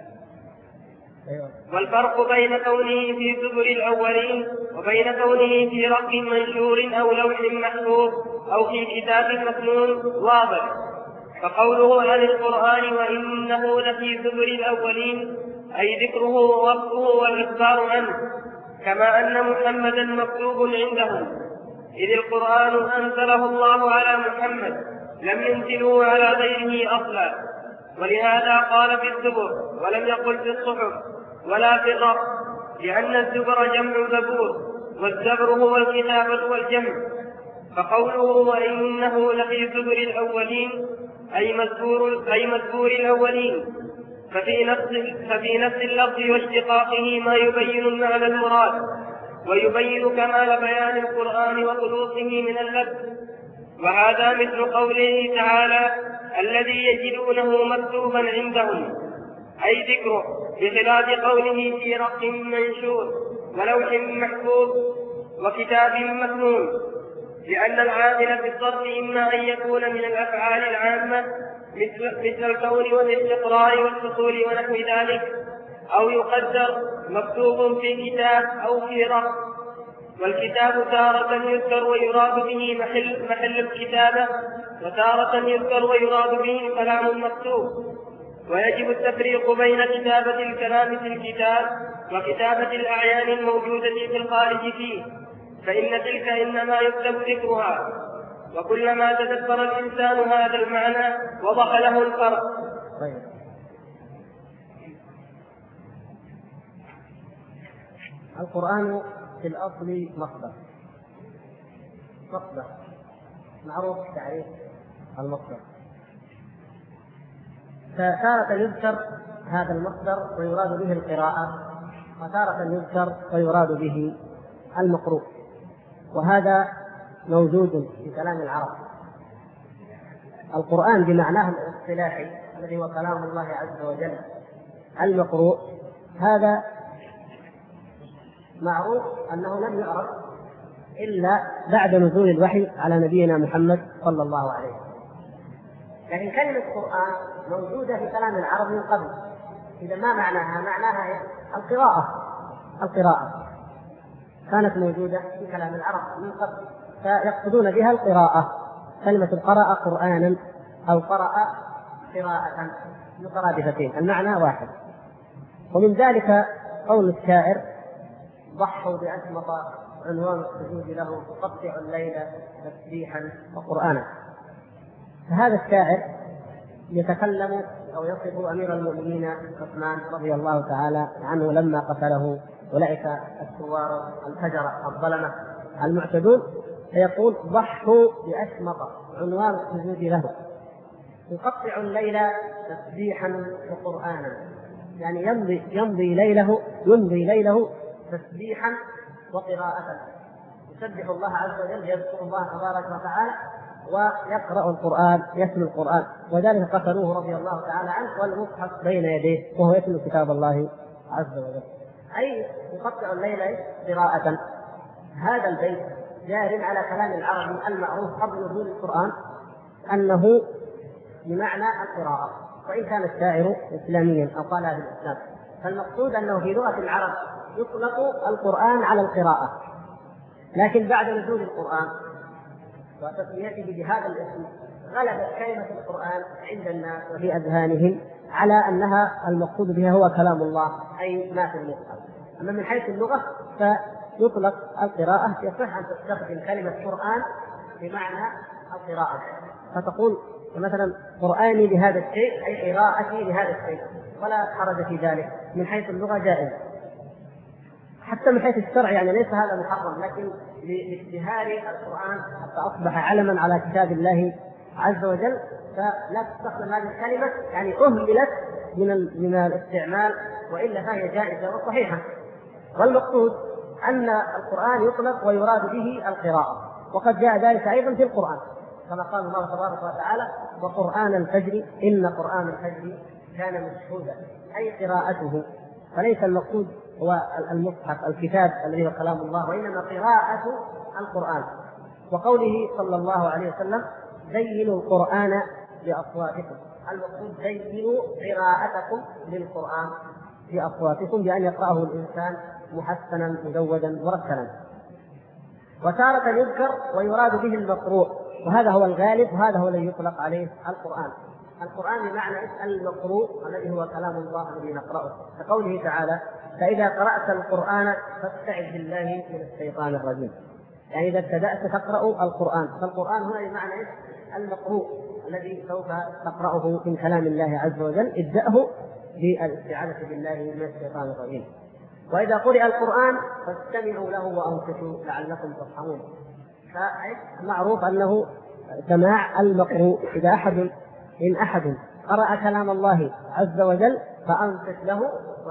والفرق بين كونه في زبر الأولين وبين كونه في رق منشور أو لوح محفوظ أو في كتاب مكنون واضح. فقوله عن القرآن وإنه لفي زبر الأولين أي ذكره ووصفه والإخبار عنه، كما أن محمدا مكتوب عندهم، إذ القرآن أنزله الله على محمد لم ينزله على غيره أصلا. ولهذا قال في الزبر ولم يقل في الصحف ولا في الرق، لأن الزبر جمع زبور، والزبر هو الكتابة والجمع. فقوله وإنه لفي زبر الأولين أي مذكور الأولين، ففي نفس اللفظ واشتقاقه ما يبين المعنى المراد، ويبين كمال بيان القرآن وخلوصه من اللبس. وهذا مثل قوله تعالى: الذي يجدونه مكتوبا عندهم، أي ذكره، بخلاف قوله في رق منشور ولوح محفوظ وكتاب مكنون، لأن العامل في الصرف إما أن يكون من الأفعال العامة مثل الكون والاستقرار والحصول ونحو ذلك، أو يقدر مكتوب في كتاب أو في رق. والكتاب تارة يذكر ويراد به محل الكتابة، وتارة يذكر ويراد به كلام المكتوب. ويجب التفريق بين كتابة الكلام في الكتاب وكتابة الأعيان الموجودة في الخارج فيه، فإن تلك إنما يكتب ذكرها. وكلما تدبر الإنسان هذا المعنى وضح له الفرق. القرآن في الأصل مصدر معروف تعريف المصدر، فتارة يذكر هذا المصدر ويراد به القراءة، وتارة يذكر ويراد به المقروء، وهذا موجود في كلام العرب. القرآن بمعناه الاصطلاحي الذي هو كلام الله عز وجل المقروء، هذا معروف أنه لم يعرف إلا بعد نزول الوحي على نبينا محمد صلى الله عليه وسلم. لكن كلمة قرآن موجودة في كلام العرب من قبل. إذا ما معناها؟ معناها القراءة كانت موجودة في كلام العرب من قبل، فيقصدون بها القراءة. كلمة قرأ قرآنا أو قرأ قراءة مترادفتين، المعنى واحد. ومن ذلك قول الشاعر: ضحوا بأشمط عنوان السجود له، تقطع الليل تسبيحا وقرآنا. فهذا الشاعر يتكلم أو يصف أمير المؤمنين عثمان رضي الله تعالى عنه لما قتله أولئك الثوار الفجر الظلمة المعتدون، فيقول: ضحوا بأشمط عنوان السجود له، يقطع الليل تسبيحا وقرآنا، يعني يمضي ليله تسبيحا وقراءة، يسبح الله عز وجل، يذكر الله تبارك وتعالى ويقرأ القرآن، يتلو القرآن. وذلك قتلوه رضي الله تعالى عنه والمصحف بين يديه وهو يتلو كتاب الله عز وجل، أي يقطع الليل قراءة. هذا البيت جار على كلام العربي المعروف قبل نزول القرآن أنه بمعنى القراءة، وإن كان الشاعر إسلاميا أو قالها في الإسلام، فالمقصود أنه في لغة العرب يطلق القرآن على القراءة. لكن بعد نزول القرآن وتسميته بهذا الاسم غلبت كلمة القرآن عند الناس وفي أذهانهم على أنها المقصود بها هو كلام الله، أي ما في المصحف. أما من حيث اللغة فيطلق القراءة، يصح أن تستخدم كلمة قرآن بمعنى القراءة، فتقول مثلا قرآني بهذا الشيء أي قراءتي لهذا الشيء، ولا حرج في ذلك، من حيث اللغة جائز. حتى من حيث الشرع يعني ليس هذا محرم، لكن لاشتهار القرآن حتى أصبح علما على كتاب الله عز وجل، فلا تستخدم هذه الكلمة، يعني أهملت من الاستعمال، وإلا فهي جائزة وصحيحة. والمقصود أن القرآن يطلق ويراد به القراءة، وقد جاء ذلك أيضا في القرآن كما قال الله تبارك وتعالى: وقرآن الفجر إن قرآن الفجر كان مشهودا، أي قراءته. فليس المقصود هو المصحف الكتاب الذي هو كلام الله، وإنما قراءة القرآن. وقوله صلى الله عليه وسلم: زينوا القرآن بأصواتكم، المقصود زينوا قراءتكم للقرآن بأصواتكم، بأن يقرأه الإنسان محسنا مجودا مرتلا. وتارة يذكر ويراد به المقروء، وهذا هو الغالب، وهذا هو الذي يطلق عليه القرآن. القرآن بمعنى المقروء الذي هو كلام الله الذي نقرأه، كقوله تعالى: فإذا قرأت القرآن فاستعذ بالله من الشيطان الرجيم. يعني إذا ابتدأت تقرأ القرآن، فالقرآن هنا بمعنى المقروء الذي سوف تقرأه من كلام الله عز وجل، ابدأه بالاستعاذة بالله من الشيطان الرجيم. وإذا قرئ القرآن فاستمعوا له وأنصتوا لعلكم ترحمون. فمعروف أنه سماع المقروء، إذا إن أحد قرأ كلام الله عز وجل فأنصت له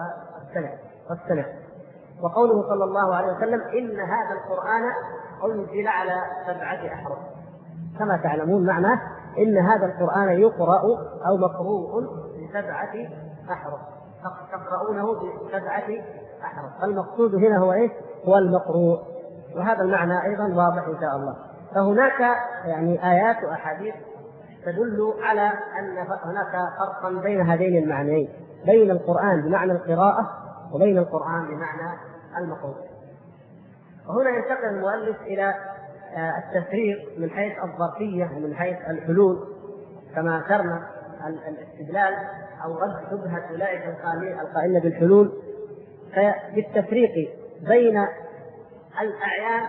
واستمع. وقوله صلى الله عليه وسلم: إن هذا القرآن أنزل على 7 أحرف. كما تعلمون معناه إن هذا القرآن يقرأ أو مقروء ب7 أحرف، تقرؤونه ب7 أحرف. المقصود هنا هو هو المقروء، وهذا المعنى أيضا واضح إن شاء الله. فهناك يعني آيات وأحاديث تدل على أن هناك فرقا بين هذين المعنيين، بين القرآن بمعنى القراءة وبين القرآن بمعنى المقروء. وهنا ينتقل المؤلف إلى التفريق من حيث الظرفية ومن حيث الحلول، كما ذكرنا الاستدلال أو رد شبهة أولئك القائلين بالحلول، بالتفريق بين الأعيان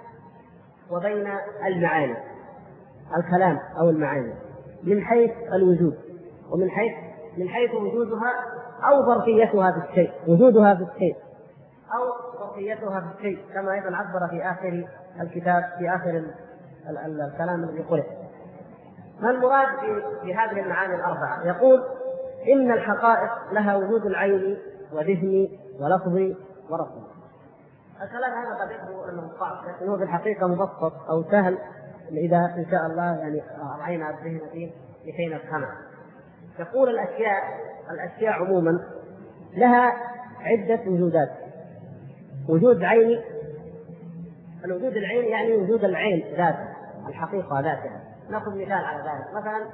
وبين المعاني، الكلام أو المعاني، من حيث الوجود ومن حيث وجودها أو ظرفيتها في الشيء، وجودها في الشيء أو ظرفيتها في الشيء، كما أيضا عبر في آخر الكتاب في آخر الكلام الذي قرأ. ما المراد بهذه المعاني الأربعة؟ يقول: إن الحقائق لها وجود العين وذهني ولفظي ورسمي. الكلام هذا قد يبدو أنه صعب، لكن هو في الحقيقة مبسط أو سهل إذا إن شاء الله يعني رأينا الذهن فيه لكي نفهمه. يقول الأشياء عموما لها عدة وجودات. وجود عيني، الوجود العيني يعني وجود العين ذاته، الحقيقة ذاتها. نأخذ مثال على ذلك، مثلا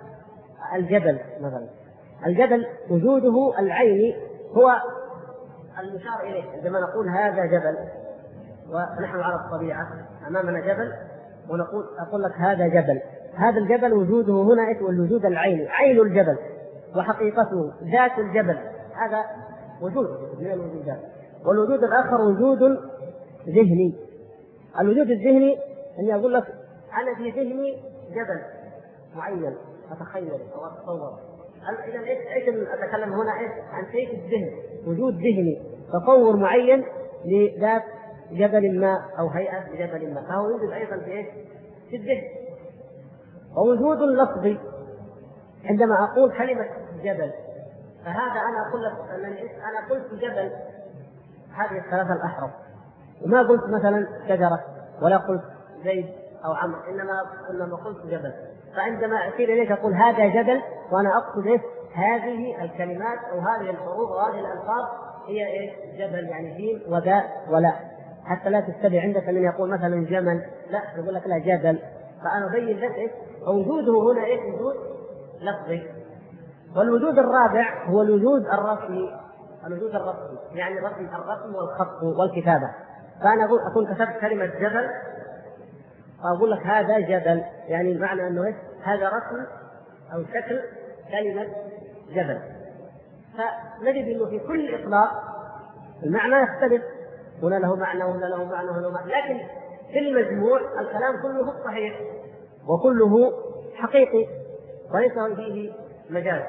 الجبل وجوده العيني هو المشار إليه. عندما نقول هذا جبل ونحن على الطبيعة أمامنا جبل أقول لك هذا جبل، هذا الجبل وجوده هنا والوجود العيني، عين الجبل وحقيقته ذات الجبل، هذا وجود من الوجودات. والوجود الآخر وجود ذهني. الوجود الذهني أن أقول لك أنا في ذهني جبل معين أتخيل أو أتصور. إذا إيش أتكلم هنا عن شيء في الذهن، وجود ذهني، تصور معين لذات جبل ما أو هيئة جبل ما، فهو يوجد أيضا في الذهن. ووجود لفظي، عندما أقول كلمة جبل فهذا أنا أقول لك أنا قلت جبل هذه 3 الأحرف، وما قلت مثلا شجرة ولا قلت زيد أو عمرو، إنما قلت جبل. فعندما أصير إليك أقول هذا جبل وأنا أقصد هذه الكلمات أو هذه الحروف وهذه الألفاظ هي جبل، يعني جيم وباء ولا، حتى لا تستبع عندك من يقول مثلا جمل، لا يقول لك لا جبل. فأنا أبين لك وجوده هنا وجود لفظي. والوجود الرابع هو الوجود الرسمي، يعني الرسم والخط والكتابة. فأنا أكون كتبت كلمة جبل فأقول لك هذا جبل، يعني المعنى أنه هذا رسم أو شكل كلمة جبل. فنجد أنه في كل إطلاق المعنى يختلف، هنا له معنى وهنا له معنى وهنا له معنى، لكن في المجموع الكلام كله صحيح وكله حقيقي. وليس فيه مجاز.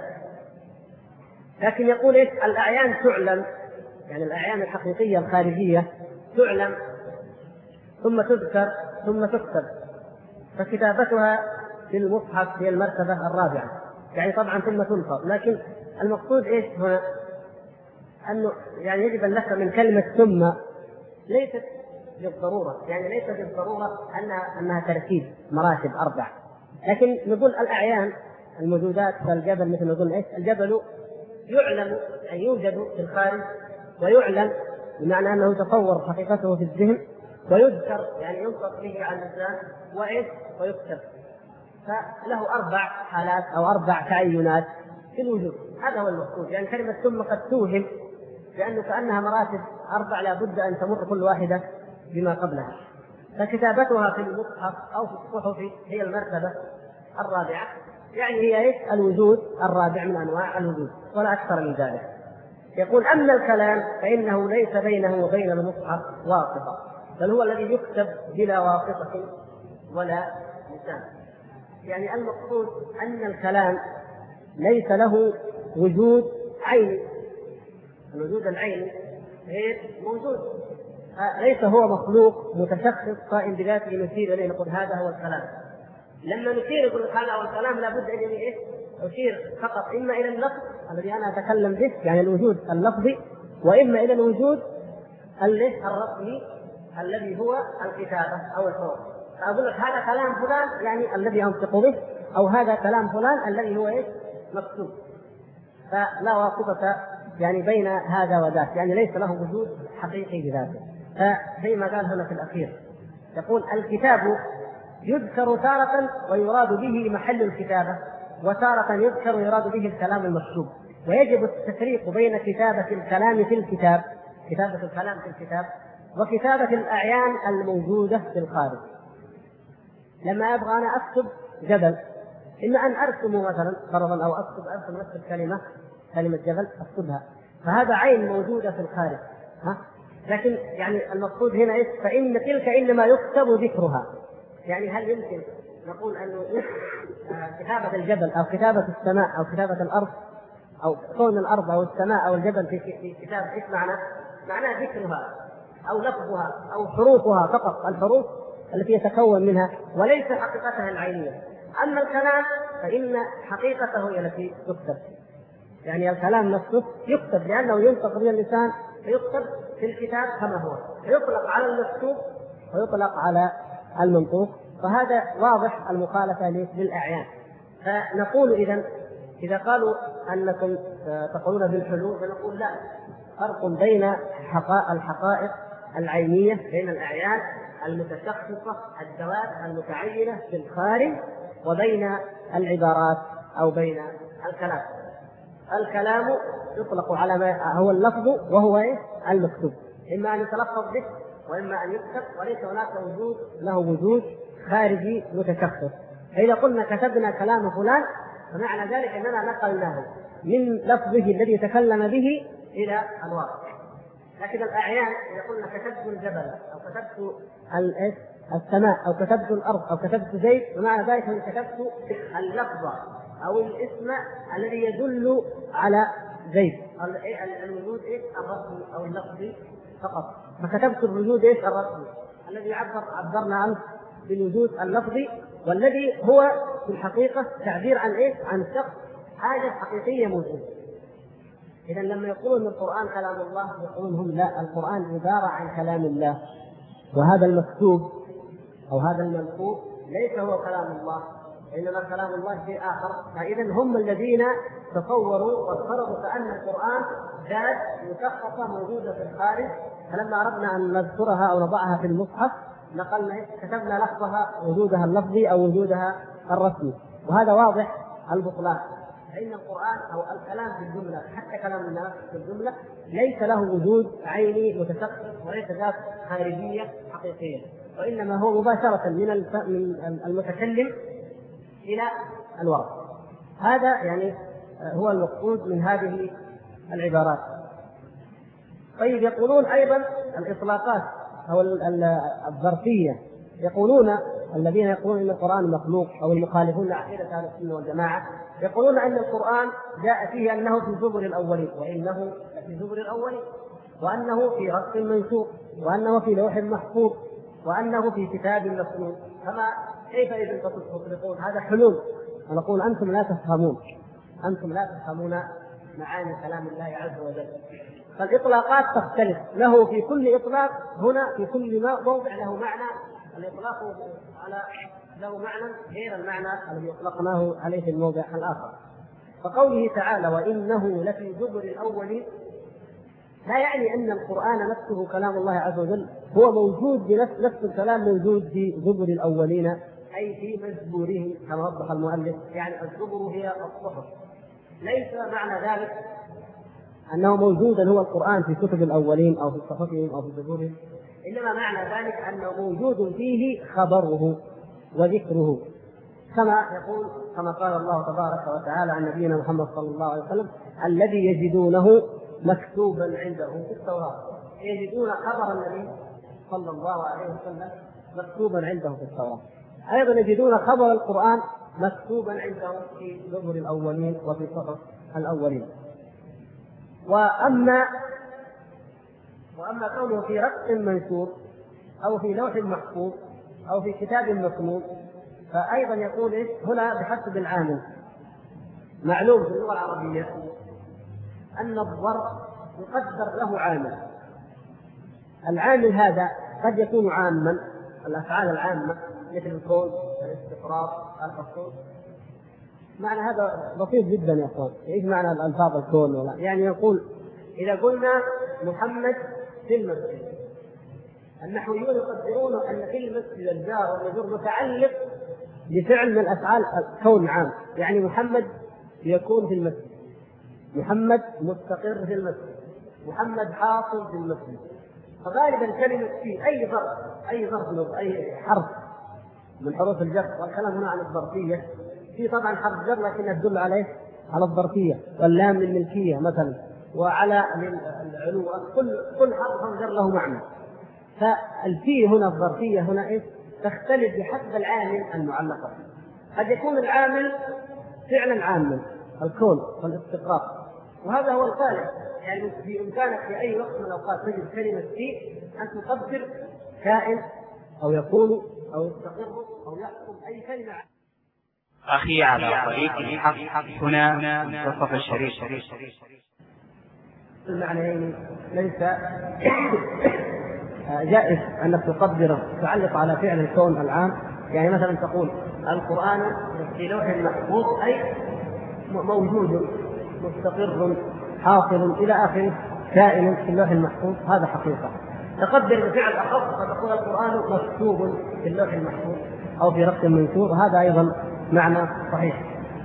لكن يقول الأعيان تعلم، يعني الأعيان الحقيقية الخارجية تعلم ثم تذكر ثم تكتب، فكتابتها في المصحف هي المرتبة الرابعة، يعني طبعا ثم تنقر. لكن المقصود هنا أنه يعني يجب أن نفهم من كلمة ثم ليست بالضرورة، يعني ليست بالضرورة أنها ترتيب مراتب 4، لكن نقول الأعيان الموجودات كالجبل، مثل نقول الجبل يعلم أن يوجد في الخارج، ويعلم بمعنى أنه تصور حقيقته في الذهن، ويذكر يعني ينطق به على اللسان ويكتب. فله 4 حالات أو 4 تعينات في الوجود. هذا هو المقصود. يعني كلمة ثم قد توهم لأنه كأنها مراتب 4 لا بد أن تمر كل واحدة بما قبلها. فكتابتها في المصحف أو في الصحف هي المرتبة الرابعة، يعني هي الوجود الرابع من أنواع الوجود ولا أكثر من ذلك. يقول أما الكلام فإنه ليس بينه وبين المصحف واسطة، بل هو الذي يكتب بلا واسطة ولا لسان. يعني المقصود أن الكلام ليس له وجود عيني، الوجود العيني غير موجود، ليس هو مخلوق متشخص قائم بذاته نشير إليه نقول هذا هو الكلام. لما نشير يقول هذا هو الكلام لابد أن أشير فقط إما إلى اللفظ الذي أنا أتكلم به، يعني الوجود اللفظي، وإما إلى الوجود الرسمي الذي هو الكتابة أو الحروف. فأقول لك هذا كلام فلان يعني الذي أنطق به، أو هذا كلام فلان الذي هو مكتوب. فلا واسطة يعني بين هذا وذاك، يعني ليس له وجود حقيقي بذاته. فزي ما قال هنا في الأخير يقول الكتاب يذكر تارة ويراد به محل الكتابة، وتارة يذكر ويراد به الكلام المكتوب. ويجب التفريق بين كتابة الكلام في الكتاب، كتابة الكلام في الكتاب، وكتابة الأعيان الموجودة في الخارج. لما أبغى أنا أكتب جبل، إما أن أرسمه مثلا فرضا، أو أرسم نفس كلمة جبل أكتبها، فهذا عين موجودة في الخارج. لكن يعني المقصود هنا فإن تلك إنما يكتب ذكرها. يعني هل يمكن نقول أنه كتابة الجبل أو كتابة السماء أو كتابة الأرض أو كون الأرض أو السماء أو الجبل في كتاب معناه ذكرها أو لفظها أو حروفها فقط، الحروف التي يتكون منها وليس حقيقتها العينية. أما الكلام فإن حقيقته هي التي تكتب، يعني الكلام نفسه يكتب لأنه ينطق به اللسان، فيكتب في الكتاب كما هو، فيطلق على المكتوب ويطلق على المنطوق. فهذا واضح المخالفة للأعيان. فنقول إذا قالوا أنكم تقولون بالحلول، فنقول لا، فرق بين الحقائق العينية، بين الأعيان المتشخصة الذوات المتعينة في الخارج، وبين العبارات أو بين الكلام. الكلام يطلق على ما هو اللفظ وهو المكتوب، إما أن يتلفظ به وإما أن يكتب، وليس هناك له وجود خارجي متشخص. فإذا قلنا كتبنا كلام فلان فمعنى ذلك أننا نقلناه من لفظه الذي تكلم به إلى الواقع. لكن الأعيان إذا قلنا كتبت الجبل أو كتبت السماء أو كتبت الأرض أو كتبت زيد، فمعنى ذلك أن كتبت اللفظ أو الاسم الذي يدل على زيد، الوجود الرسمي أو اللفظي فقط. فكتبت الوجود الرسمي الذي عبرنا عنه بالوجود اللفظي، والذي هو في الحقيقة تعبير عن شخص، حاجة حقيقية موجودة. إذا لما يقولون القرآن كلام الله، يقولون هم لا، القرآن عبارة عن كلام الله، وهذا المكتوب أو هذا المنقوب ليس هو كلام الله، إنما كلام الله شيء آخر. فإذا هم الذين تصوروا وافترضوا كأن القرآن ذات مشخصة موجودة في الخارج، فلما أردنا أن نذكرها أو نضعها في المصحف نقلنا كتبنا لفظها، وجودها اللفظي أو وجودها الرسمي، وهذا واضح البطلان. فإن القرآن أو الكلام في الجملة، حتى كلام الناس في الجملة، ليس له وجود عيني متشخص وليس ذات خارجية حقيقية، وإنما هو مباشرة من المتكلم إلى الورق. هذا يعني هو المقصود من هذه العبارات. طيب يقولون أيضا الإطلاقات أو الظرفية، يقولون الذين يقولون ان القرآن مخلوق او المخالفون لعقيدة اهل السنة والجماعة يقولون ان القرآن جاء فيه انه في زبر الاولين، وانه في زبر الاولين، وانه في رق منشور، وانه في لوح محفوظ، وانه في كتاب مسنون. فما كيف اذا تطلقون هذا حلول؟ ونقول انتم لا تفهمون معاني كلام الله عز وجل. فالاطلاقات تختلف، له في كل اطلاق هنا في كل موضع له معنى، الاطلاق له معنى غير المعنى الذي اطلقناه عليه في الموضع الاخر. فقوله تعالى وانه لفي زبر الاولين لا يعني ان القرآن نفسه كلام الله عز وجل هو موجود بنفس الكلام موجود في زبر الاولين، اي في مزبورهم كما وضح المؤلف، يعني الزبر هي الصحف. ليس معنى ذلك انه موجودا هو القرآن في كتب الاولين او في صحفهم او في زبورهم، انما معنى ذلك انه موجود فيه خبره وذكره، كما قال الله تبارك وتعالى عن نبينا محمد صلى الله عليه وسلم الذي يجدونه مكتوبا عنده في التوراة. يجدون خبر النبي صلى الله عليه وسلم مكتوبا عنده في التوراة، ايضا يجدون خبر القرآن مكتوبا عنده في زبر الاولين وفي صحف الاولين. واما كونه في رق منشور او في لوح محفوظ او في كتاب مسنون، فايضا يقول هنا بحسب العامل. معلوم في اللغة العربية ان الظرف يقدر له عامل، العامل هذا قد يكون عاما، الافعال العامة مثل الكون، الاستقرار، الحصول. معنى هذا بسيط جدا يا اخوان. ايش معنى الالفاظ الكون؟ ولا يعني يقول اذا قلنا محمد في المسجد، النحويون يقدرون ان في المسجد الجار والمجرور متعلق بفعل من افعال الكون عام، يعني محمد يكون في المسجد، محمد مستقر في المسجد، محمد حاصل في المسجد. فغالبا كلمة في أي ظرف أي حرف من حروف الجر، والكلام هنا عن الظرفية، في طبعا حرف جر لكنها تدل عليه على الظرفية، واللام للملكية مثلا، وعلى العلو، كل حرف جر له معنى. فالفي هنا الظرفية هنا تختلف بحسب العامل المعلقة. قد يكون العامل فعلا عاما، الكون والاستقرار، وهذا هو الغالب. يعني في إمكانك في أي وقت من الأوقات تجد كلمة في أن تقدر كائن أو يكون أو يستقر أو يحكم أي كلمة. أخي على طريق الحق هنا منتصف الشريف. المعنيين ليس جائز أنك تقدر تعلق على فعل الكون العام. يعني مثلا تقول القرآن في لوح محفوظ، أي موجود مستقر حاصل إلى آخره، كائن في اللوح المحفوظ، هذا حقيقة. تقدر بفعل أخص فتقول القرآن مكتوب في اللوح المحفوظ أو في رق منشور، هذا أيضا معنى صحيح.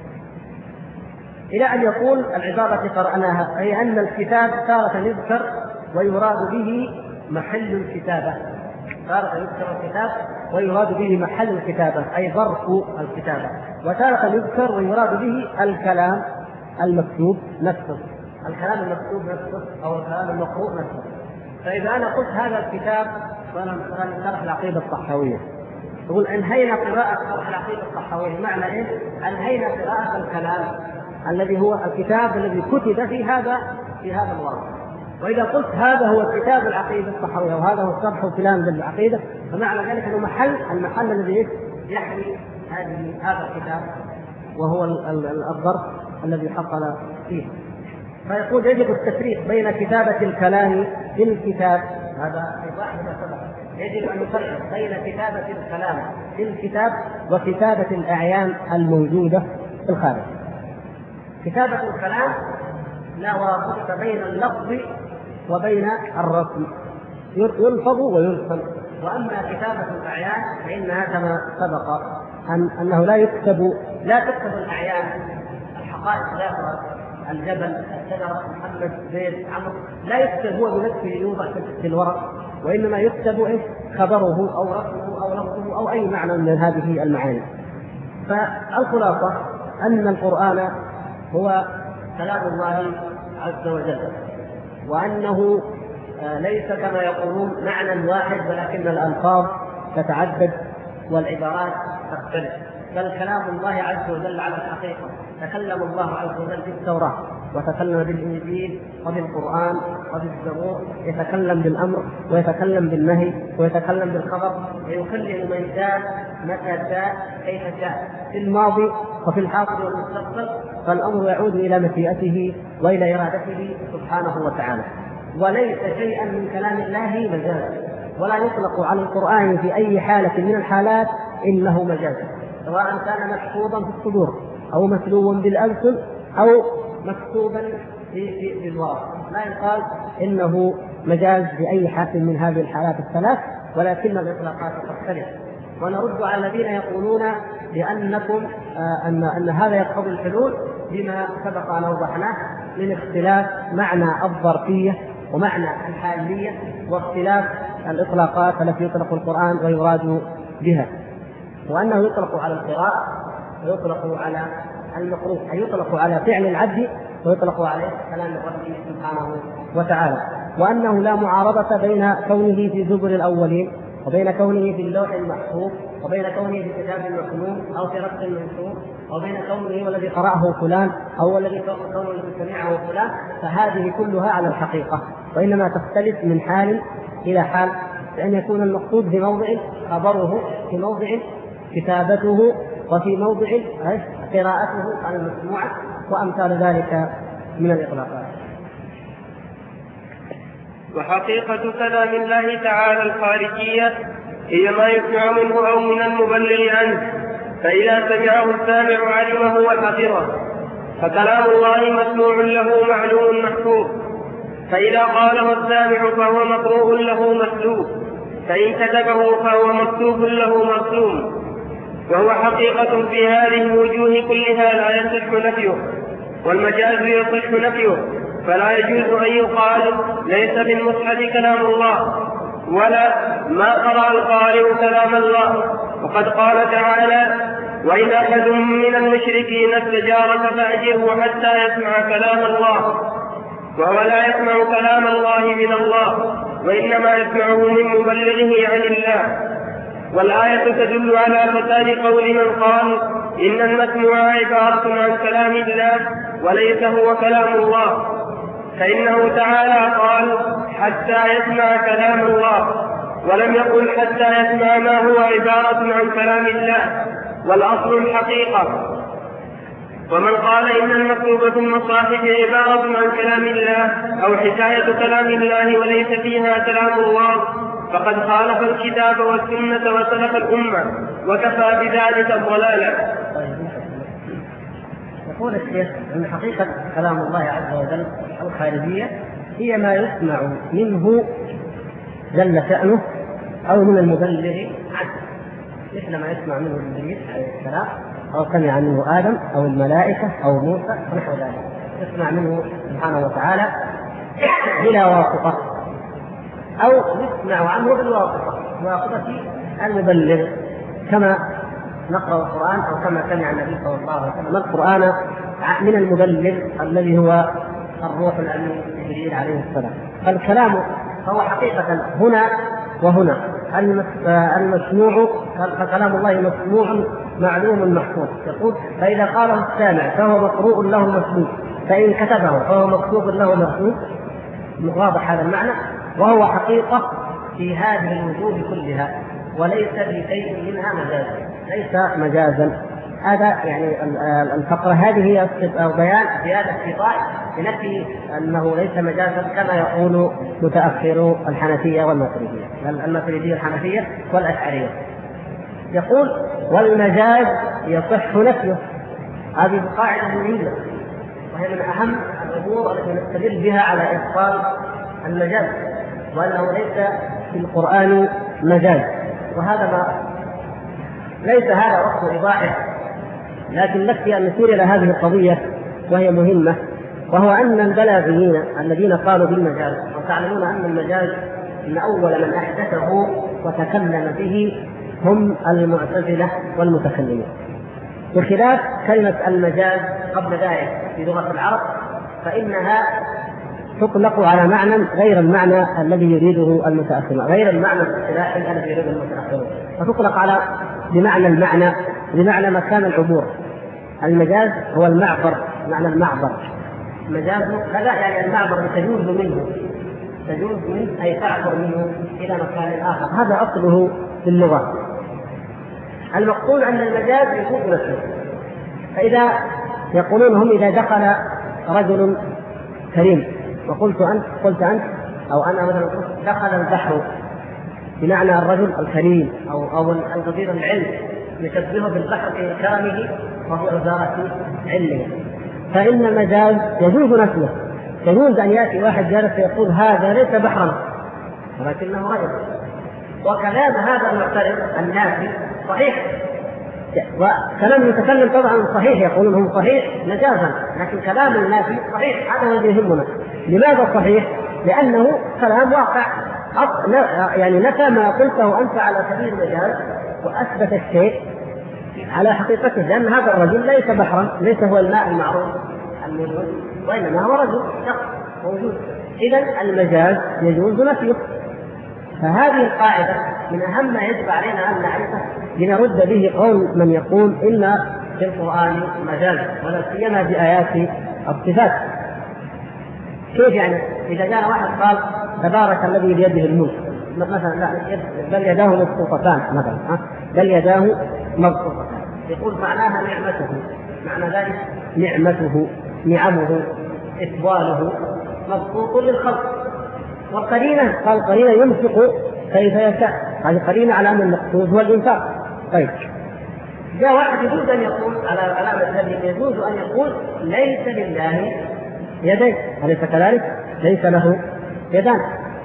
إلى أن يقول العبارة التي قرأناها، أي أن الكتاب تارة يذكر ويراد به محل الكتابة، تارة يذكر الكتاب ويراد به محل الكتابة أي ظرف الكتابة، وتارة يذكر ويراد به الكلام المكتوب نفسه، الكلام المكتوب نفسه أو الكلام المقروء نفسه. فإذا أنا قلت هذا الكتاب، وأنا مثلا شرح العقيدة الطحاوية، يقول انهينا قراءة شرح العقيدة الطحاوية، معنى إيه؟ انهينا قراءة الكلام الذي هو الكتاب الذي كتب في هذا الوضع. وإذا قلت هذا هو كتاب العقيدة الطحاوية وهذا هو شرح كلام للعقيدة، فمعنى ذلك أنه المحل الذي يحوي هذا الكتاب، وهو الظرف الذي حصل فيه. فيقول يجب التفريق بين كتابة الكلام في الكتاب، هذا في واحد سبب، يجب أن نفرق بين كتابة الكلام في الكتاب وكتابة الأعيان الموجودة في الخارج. كتابة الكلام لا واسطة بين اللفظ وبين الرسم، يلفظ ويرسم. وأما كتابة الأعيان فإنها كما سبق أنه لا تكتب الأعيان، الحقائق ذاتها، الجبل، الشجرة، محمد، زيد، عمرو، لا يكتب هو بنفسه يوضع في الورق، وإنما يكتب خبره أو رسمه أو لفظه أو أي معنى من هذه المعاني. فالخلاصة أن القرآن هو كلام الله عز وجل، وأنه ليس كما يقولون معنى واحد، ولكن الألفاظ تتعدد والعبارات تختلف. بل كلام الله عز وجل على الحقيقة تكلم الله عز وجل في التوراة، وتكلم بالإنجيل وبالقرآن وبالزبور، يتكلم بالأمر ويتكلم بالنهي ويتكلم بالخبر، ويكلم من شاء متى شاء كيف شاء في الماضي وفي الحاضر والمستقبل، فالأمر يعود إلى مشيئته وإلى إرادته سبحانه وتعالى. وليس شيئا من كلام الله مجازا، ولا يطلق على القرآن في أي حالة من الحالات إنه مجازا، سواء كان محفوظا في الصدور أو متلوا بالألسن أو مكتوبا في الورق، لا يقال إنه مجاز بأي حال من هذه الحالات الثلاث، ولكن الإطلاقات تختلف. ونرد على الذين يقولون بأنكم أن هذا يقتضي الحلول بما سبق أن أوضحناه من اختلاف معنى الظرفية ومعنى الحالية، واختلاف الإطلاقات التي يطلق القرآن ويراد بها، وأنه يطلق على القراءة ويطلق على المقروء، أي يطلق على فعل العبد ويطلق عليه كلام الرب سبحانه وتعالى، وأنه لا معارضة بين كونه في زبر الأولين وبين كونه في اللوح المحفوظ وبين كونه في كتاب مكنون أو في رق منشور، وبين كونه والذي قرأه فلان أو الذي كونه الذي سمعه فلان، فهذه كلها على الحقيقة، وإنما تختلف من حال إلى حال، لأن يكون المقصود في موضع خبره، في موضع كتابته، وفي موضع قراءته المسموعة، وأمثال ذلك من الإطلاقات. وحقيقة كلام الله تعالى الخارجية هي ما يسمع منه أو من المبلغ عنه، فإذا سمعه السامع علمه وحفظه، فكلام الله مسموع له معلوم محفوظ، فإذا قاله السامع فهو مقروء له مسلوب، فإن كتبه فهو مكتوب له مرسوم، وهو حقيقة في هذه الوجوه كلها لا يصح نفيه، والمجاز يصح نفيه، فلا يجوز أن يقال ليس بالمصحف كلام الله، ولا ما قرأ القارئ كلام الله. وقد قال تعالى: وإن أحد من المشركين استجارك فأجره حتى يسمع كلام الله، وهو لا يسمع كلام الله من الله، وإنما يسمعه من مبلغه عن الله. والآية تدل على فساد قول من قال إن المسموع عبارة عن كلام الله وليس هو كلام الله، فإنه تعالى قال حتى يسمع كلام الله، ولم يقل حتى يسمع ما هو عبارة عن كلام الله، والأصل الحقيقة. ومن قال إن المكتوب في المصاحف عبارة عن كلام الله أو حكاية كلام الله وليس فيها كلام الله فقد خالف الكتاب والسنة وسلف الأمة، وكفى بذلك ضلالا. يقول الشيخ أن حقيقة كلام الله عز وجل الخارجية هي ما يسمع منه جل شأنه أو من المبلغ عنه، مثل ما يسمع منه جبريل عليه السلام، أو سمع منه آدم أو الملائكة أو موسى ونحو ذلك، يسمع منه سبحانه وتعالى بلا واسطة، أو يسمع عنه بالواسطة، واسطة المبلغ، كما نقرأ القرآن أو كما سمع النبي صلى الله عليه وسلم القرآن من المبلغ الذي هو الروح الأمين جبريل عليه السلام. فالكلام فهو حقيقة هنا وهنا المسموع، فكلام الله مسموع معلوم محفوظ. يقول فإذا قاله السامع فهو مقروء له مسموع، فإن كتبه فهو مكتوب له مسموع. واضح هذا المعنى، وهو حقيقة في هذه الوجوه كلها، وليس بشيء منها مجازا، ليس مجازا. هذا يعني الفقرة هذه هي بيان زيادة ايضاح بنفي أنه ليس مجازا كما يقول متأخرو الحنفية والماتريدية، الماتريدية الحنفية والأشعرية. يقول والمجاز يصح نفيه، هذه قاعدة مهمة وهي من أهم الأمور التي نستدل بها على إبطال المجاز، وأنه ليس في القرآن مجاز، وهذا ما ليس هذا وقت إيضاحه، لكن نكفي أن نشير إلى هذه القضية وهي مهمة، وهو أن البلاغيين الذين قالوا بالمجاز، وتعلمون أن المجاز من أول من أحدثه وتكلم به هم المعتزلة والمتكلمين، بخلاف كلمة المجاز قبل ذلك في لغة العرب فإنها تطلق على معنى غير المعنى الذي يريده المتأخرون، غير المعنى الاصطلاحي الذي يريده المتأخرون، فتطلق على بمعنى مكان العبور. المجاز هو المعبر، معنى المعبر. مجاز كذا يعني المعبر تجوز منه أي تعبر منه إلى مكان آخر. هذا أصله في اللغة. المقصود أن المجاز يكون نفسه. فإذا يقولون هم إذا دخل رجل كريم وقلت أنت أو أنا مثلا دخل البحر، بمعنى الرجل الكريم أو الغزير العلم، يشبهه بالبحر في كرمه وهو عبارة علمه. فإن المجاز يجوز نفسه، يجوز أن يأتي واحد جالس يقول هذا ليس بحرا ولكنه رجل، وكلام هذا المعترض النافي صحيح، وكلام المتكلم طبعا صحيح، يقولون هم صحيح مجازا، لكن كلام النافي صحيح. هذا الذي يهمنا. لماذا صحيح؟ لأنه كلام واقع، يعني نفى ما قلته أنت على سبيل المجاز وأثبت الشيء على حقيقته، لأن هذا الرجل ليس بحرا، ليس هو الماء المعروف الموجود، وإنما هو رجل شخص موجود. إذن المجاز يجوز نفيه. فهذه القاعدة من أهم ما يجب علينا أن نعرفه لنرد به قول من يقول إن في القرآن مجاز، ولا سيما بآيات الصفات. كيف يعني؟ إذا جاء واحد قال تبارك الذي بيده الملك مثلا، لا بل يداه مبسوطتان مثلا، بل يداه مبسوطتان، يقول معناها نعمته، معنى ذلك نعمته، نعمه، إفضاله مبسوط للخلق. والقرينة قال قرينة ينفق كيف يشاء، هذه قرينة على أن المقصود هو الإنفاق. طيب جاء واحد يجوز أن يقول على مذهبه، يجوز أن يقول ليس لله يدين، أليس كذلك؟ ليس له يدان.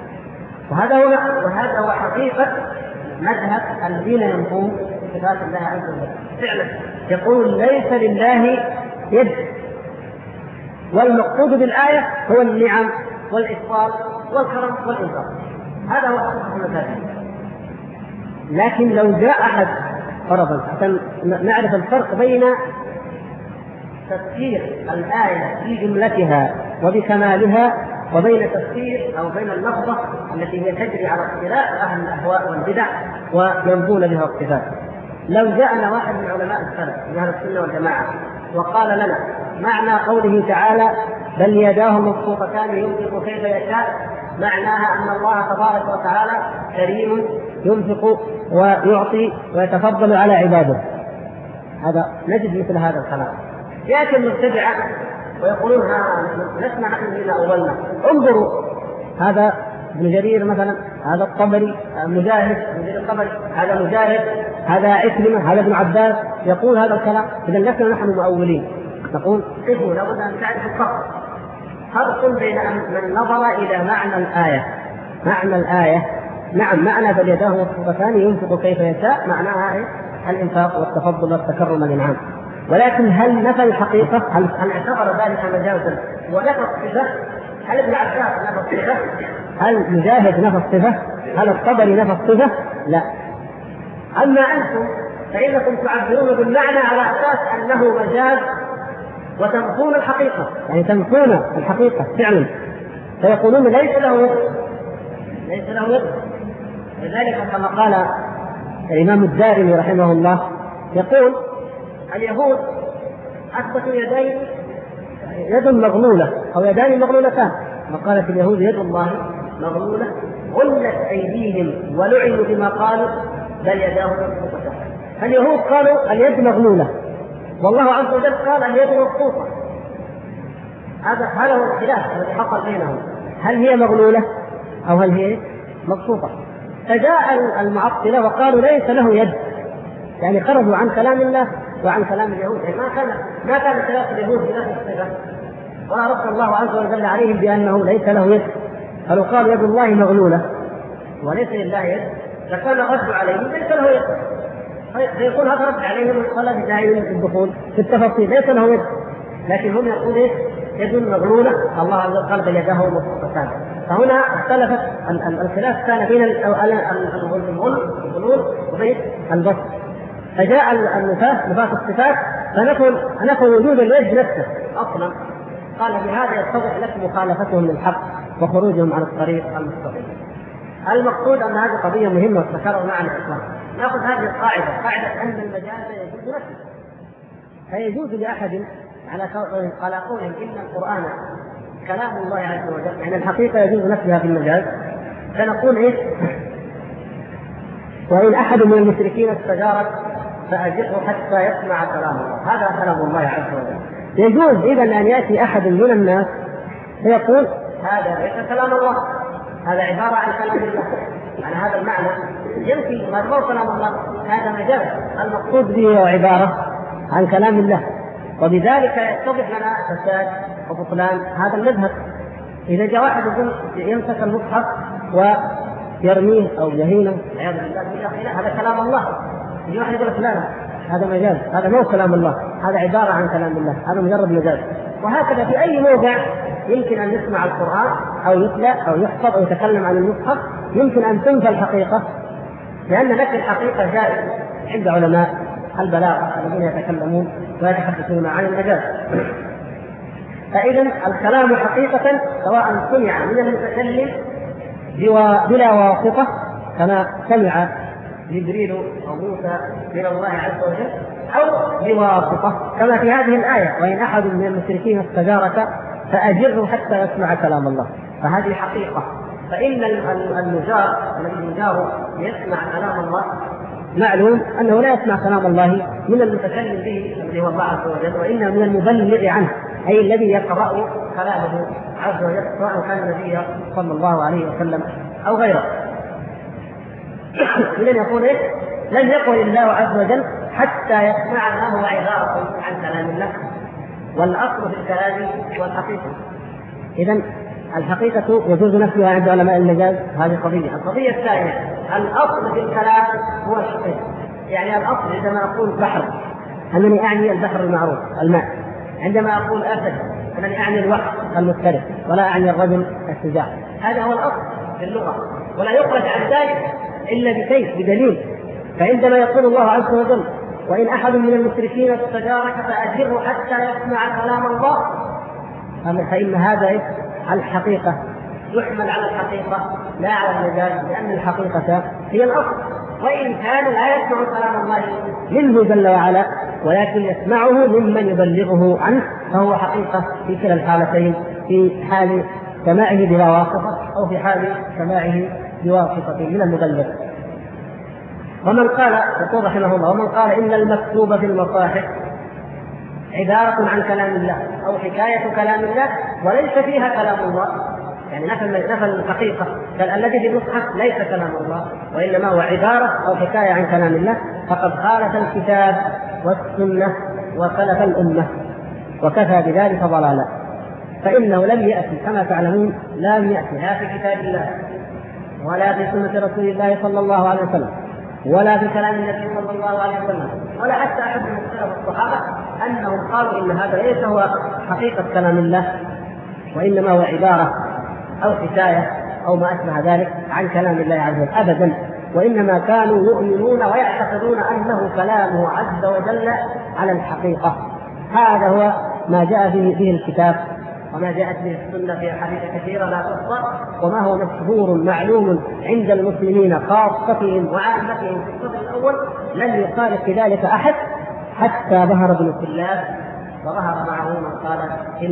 وهذا هو حقيقة مذهب الذين ينفون صفات الله عز وجل. فعلا يقول ليس لله يد، والمقصود بالآية هو النعم والإفضال والكرم والإنفاق. هذا هو حقيقة المذهب. لكن لو جاء أحد فرضا عشان نعرف الفرق بين تفسير الآية في جملتها وبكمالها وبين تفسير أو بين اللفظة التي هي تجري على اختلاف أهل الأهواء والبدع وينفون بها الصفات. لو جاءنا واحد من علماء السلف من أهل السنة والجماعة وقال لنا معنى قوله تعالى بل يداه مبسوطتان ينفق كيف يشاء، معناها أن الله تبارك وتعالى كريم ينفق ويعطي ويتفضل على عباده، هذا نجد مثل هذا الكلام. يأتي المبتدعة ويقولون نسمع نحن إلى أولنا، انظروا هذا ابن جرير مثلا، هذا الطبري، مجاهد الطبري، هذا مجاهد، هذا عكرمة، هذا ابن عباس يقول هذا الكلام. إذا لسنا نحن مؤولين، نقول قفوا لابد أن تعرف الفرق. فرق بين من نظر إلى معنى الآية. معنى الآية نعم معنى بل يداه مبسوطتان ينفق كيف يشاء، معناها الإنفاق والتفضل والتكرم للنعم. ولكن هل نفى الحقيقة؟ هل اعتبر ذلك مجازا ونفى الصفة؟ هل ابن عباس نفى الصفة؟ هل مجاهد نفى الصفة؟ هل الطبري نفى الصفة؟ لا. أما أنتم فإنكم تعبرون بالمعنى على أساس أنه مجاز وتنفون الحقيقة، يعني تنفون الحقيقة فعلا، فيقولون ليس له يد. لذلك كما قال الإمام الدارمي رحمه الله يقول اليهود أثبتوا يدين، يد مغلولة أو يدان مغلولتان، وقالت اليهود يد الله مغلولة غلت أيديهم ولعنوا بما قالوا بل يداه مبسوطتان. اليهود قالوا اليد مغلولة، والله عز وجل قال اليد مبسوطة. هذا هو الخلاف الذي حصل بينهم، هل هي مغلولة أو هل هي مبسوطة؟ فجاء المعطلة وقالوا ليس له يد، يعني خرجوا عن كلام الله وعن كلام اليهود. يعني ما كان خلاف اليهود بنفس الصفة، ورد الله عز وجل عليهم بأنه ليس له يد. قالوا يد الله مغلولة وليس لله يد، فكان الرد عليهم ليس له يد، فيقول هذا رد عليهم ولا بداعي الدخول في التفاصيل، ليس له يد. لكن هم يقولون يد مغلولة، الله عز وجل قال بل يداه مبسوطتان. فهنا اختلفت الخلاف كان بين الغلول وبين البسط. فجاء نفاة الصفات فنفوا وجود اليد نفسه اصلا. قال بهذا يتضح لك مخالفتهم للحق وخروجهم عن الطريق المستقيم. المقصود أن هذه قضية مهمة وذكرها معنا الإسلام. نأخذ هذه القاعدة، قاعدة أن المجاز يجوز نفسه، فيجوز لأحد على قولهم إن القرآن كلام الله عز وجل، يعني الحقيقة يجوز نفسها في المجاز، فنقول إيه؟ وإن أحد من المشركين استجارك فأجره حتى يسمع كلام الله، هذا كلام الله عز وجل. يجوز إذا أن يأتي أحد من الناس فيقول هذا ليس كلام الله، هذا عبارة عن كلام الله، على هذا المعنى يمكن هذا مو كلام الله، هذا مجاز، المقصود به عبارة عن كلام الله. وبذلك يتضح لنا فساد وبطلان هذا المذهب. إذا جاء واحد يقول يمسك المصحف ويرميه أو يهينه عياذا بالله، هذا كلام الله، يجي واحد يقول لك لا هذا مجاز، هذا مو كلام الله، هذا عبارة عن كلام الله، هذا مجرد مجاز. وهكذا في أي موضع يمكن أن يسمع القرآن أو يتلى أو يحفظ أو يتكلم عن المصحف يمكن أن تنفى الحقيقة، لأن نفي الحقيقة جائز عند علماء البلاغة الذين يتكلمون ويتحدثون عن المجاز. فإذا الكلام حقيقة سواء سمع من المتكلم بلا واسطة كما سمع جبريل أو موسى من الله عز وجل، أو بواسطة كما في هذه الآية وإن أحد من المشركين استجارك فأجره حتى يسمع كلام الله، فهذه حقيقة. فإن المجار الذي يجار يسمع كلام الله معلوم أنه لا يسمع كلام الله من المتكلم به الذي هو الله عز وجل، وإنما من المبلغ عنه، أي الذي يقرأ كلامه عز وجل سواء كان النبي صلى الله عليه وسلم أو غيره. إذن يقول إيه؟ لن يقل الله عز وجل حتى يسمع ما هو عبارة عن كلام الله، والأصل في الكلام هو الحقيقة. إذن الحقيقة يجوز نفيها عند علماء المجاز، هذه قضية. القضية الثانية الأصل في الكلام هو الحقيقة، يعني الأصل عندما أقول بحر أنني أعني البحر المعروف الماء، عندما أقول أسد أنني أعني الوحش المفترس ولا أعني الرجل الشجاع، هذا هو الأصل في اللغة، ولا يخرج عن ذلك إلا بشيء بدليل. فعندما يقول الله عز وجل وإن أحد من المشركين استجارك فأجره حتى يسمع كلام الله، فإن هذا الحقيقة يحمل على الحقيقة لا على المجاز، لأن الحقيقة هي الأصل، وإن كان لا يسمع كلام الله منه جل وعلا ولكن يسمعه ممن يبلغه عنه، فهو حقيقة في كلا الحالتين، في حال سماعه بلا واسطة أو في حال سماعه بواسطة من المبلغ. ومن قال يقول رحمه الله ومن قال إن المكتوب في المصاحف عبارة عن كلام الله أو حكاية كلام الله وليس فيها كلام الله، يعني نفى الحقيقة، بل الذي في المصحف ليس كلام الله وإنما هو عبارة أو حكاية عن كلام الله، فقد خالف الكتاب والسنة وسلف الأمة وكفى بذلك ضلالا. فإنه لم يأتي كما تعلمون، لم يأتي لا في كتاب الله ولا في سنة رسول الله صلى الله عليه وسلم ولا في كلام النبي صلى الله عليه وسلم ولا حتى أحد من الصحابة أنهم قالوا إن هذا ليس هو حقيقة كلام الله وإنما هو عبارة أو حكاية أو ما أشبه ذلك عن كلام الله عز وجل أبدا، وإنما كانوا يؤمنون ويعتقدون أنه كلامه عز وجل على الحقيقة. هذا هو ما جاء به الكتاب وما جاءت به السنة في أحاديث كثيرة لا تحصى، وما هو مشهور معلوم عند المسلمين خاصتهم وعامتهم في الصف الأول، لن يخالف في ذلك أحد حتى ظهر ابن كلاب وظهر معه من قال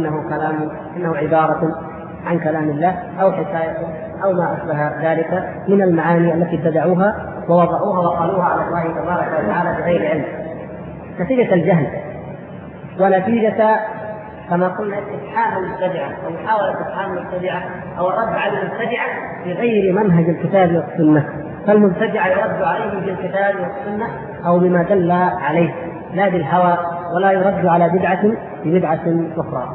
إنه عبارة عن كلام الله أو حكاية أو ما أشبه ذلك من المعاني التي ابتدعوها ووضعوها وقالوها على الله تبارك وتعالى بغير علم، نتيجة الجهل ونتيجة كما قلنا استفحام المبتدعة أو محاولة استفحام المبتدعة أو الرد على المبتدعة بغير منهج الكتاب والسنة. فالمبتدع يرد عليه بالكتاب والسنة أو بما دل عليه لا بالهوى، ولا يرد على بدعة ببدعة أخرى.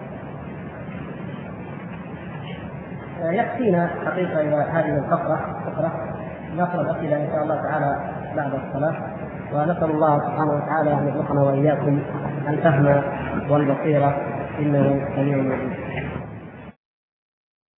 يكفينا حقيقة إلى هذه الفقرة نقرأ الأسئلة إن شاء الله تعالى بعد الصلاة، ونسأل الله سبحانه وتعالى أن يرزقنا وإياكم الفهم والبصيرة إنه سميع مجيد.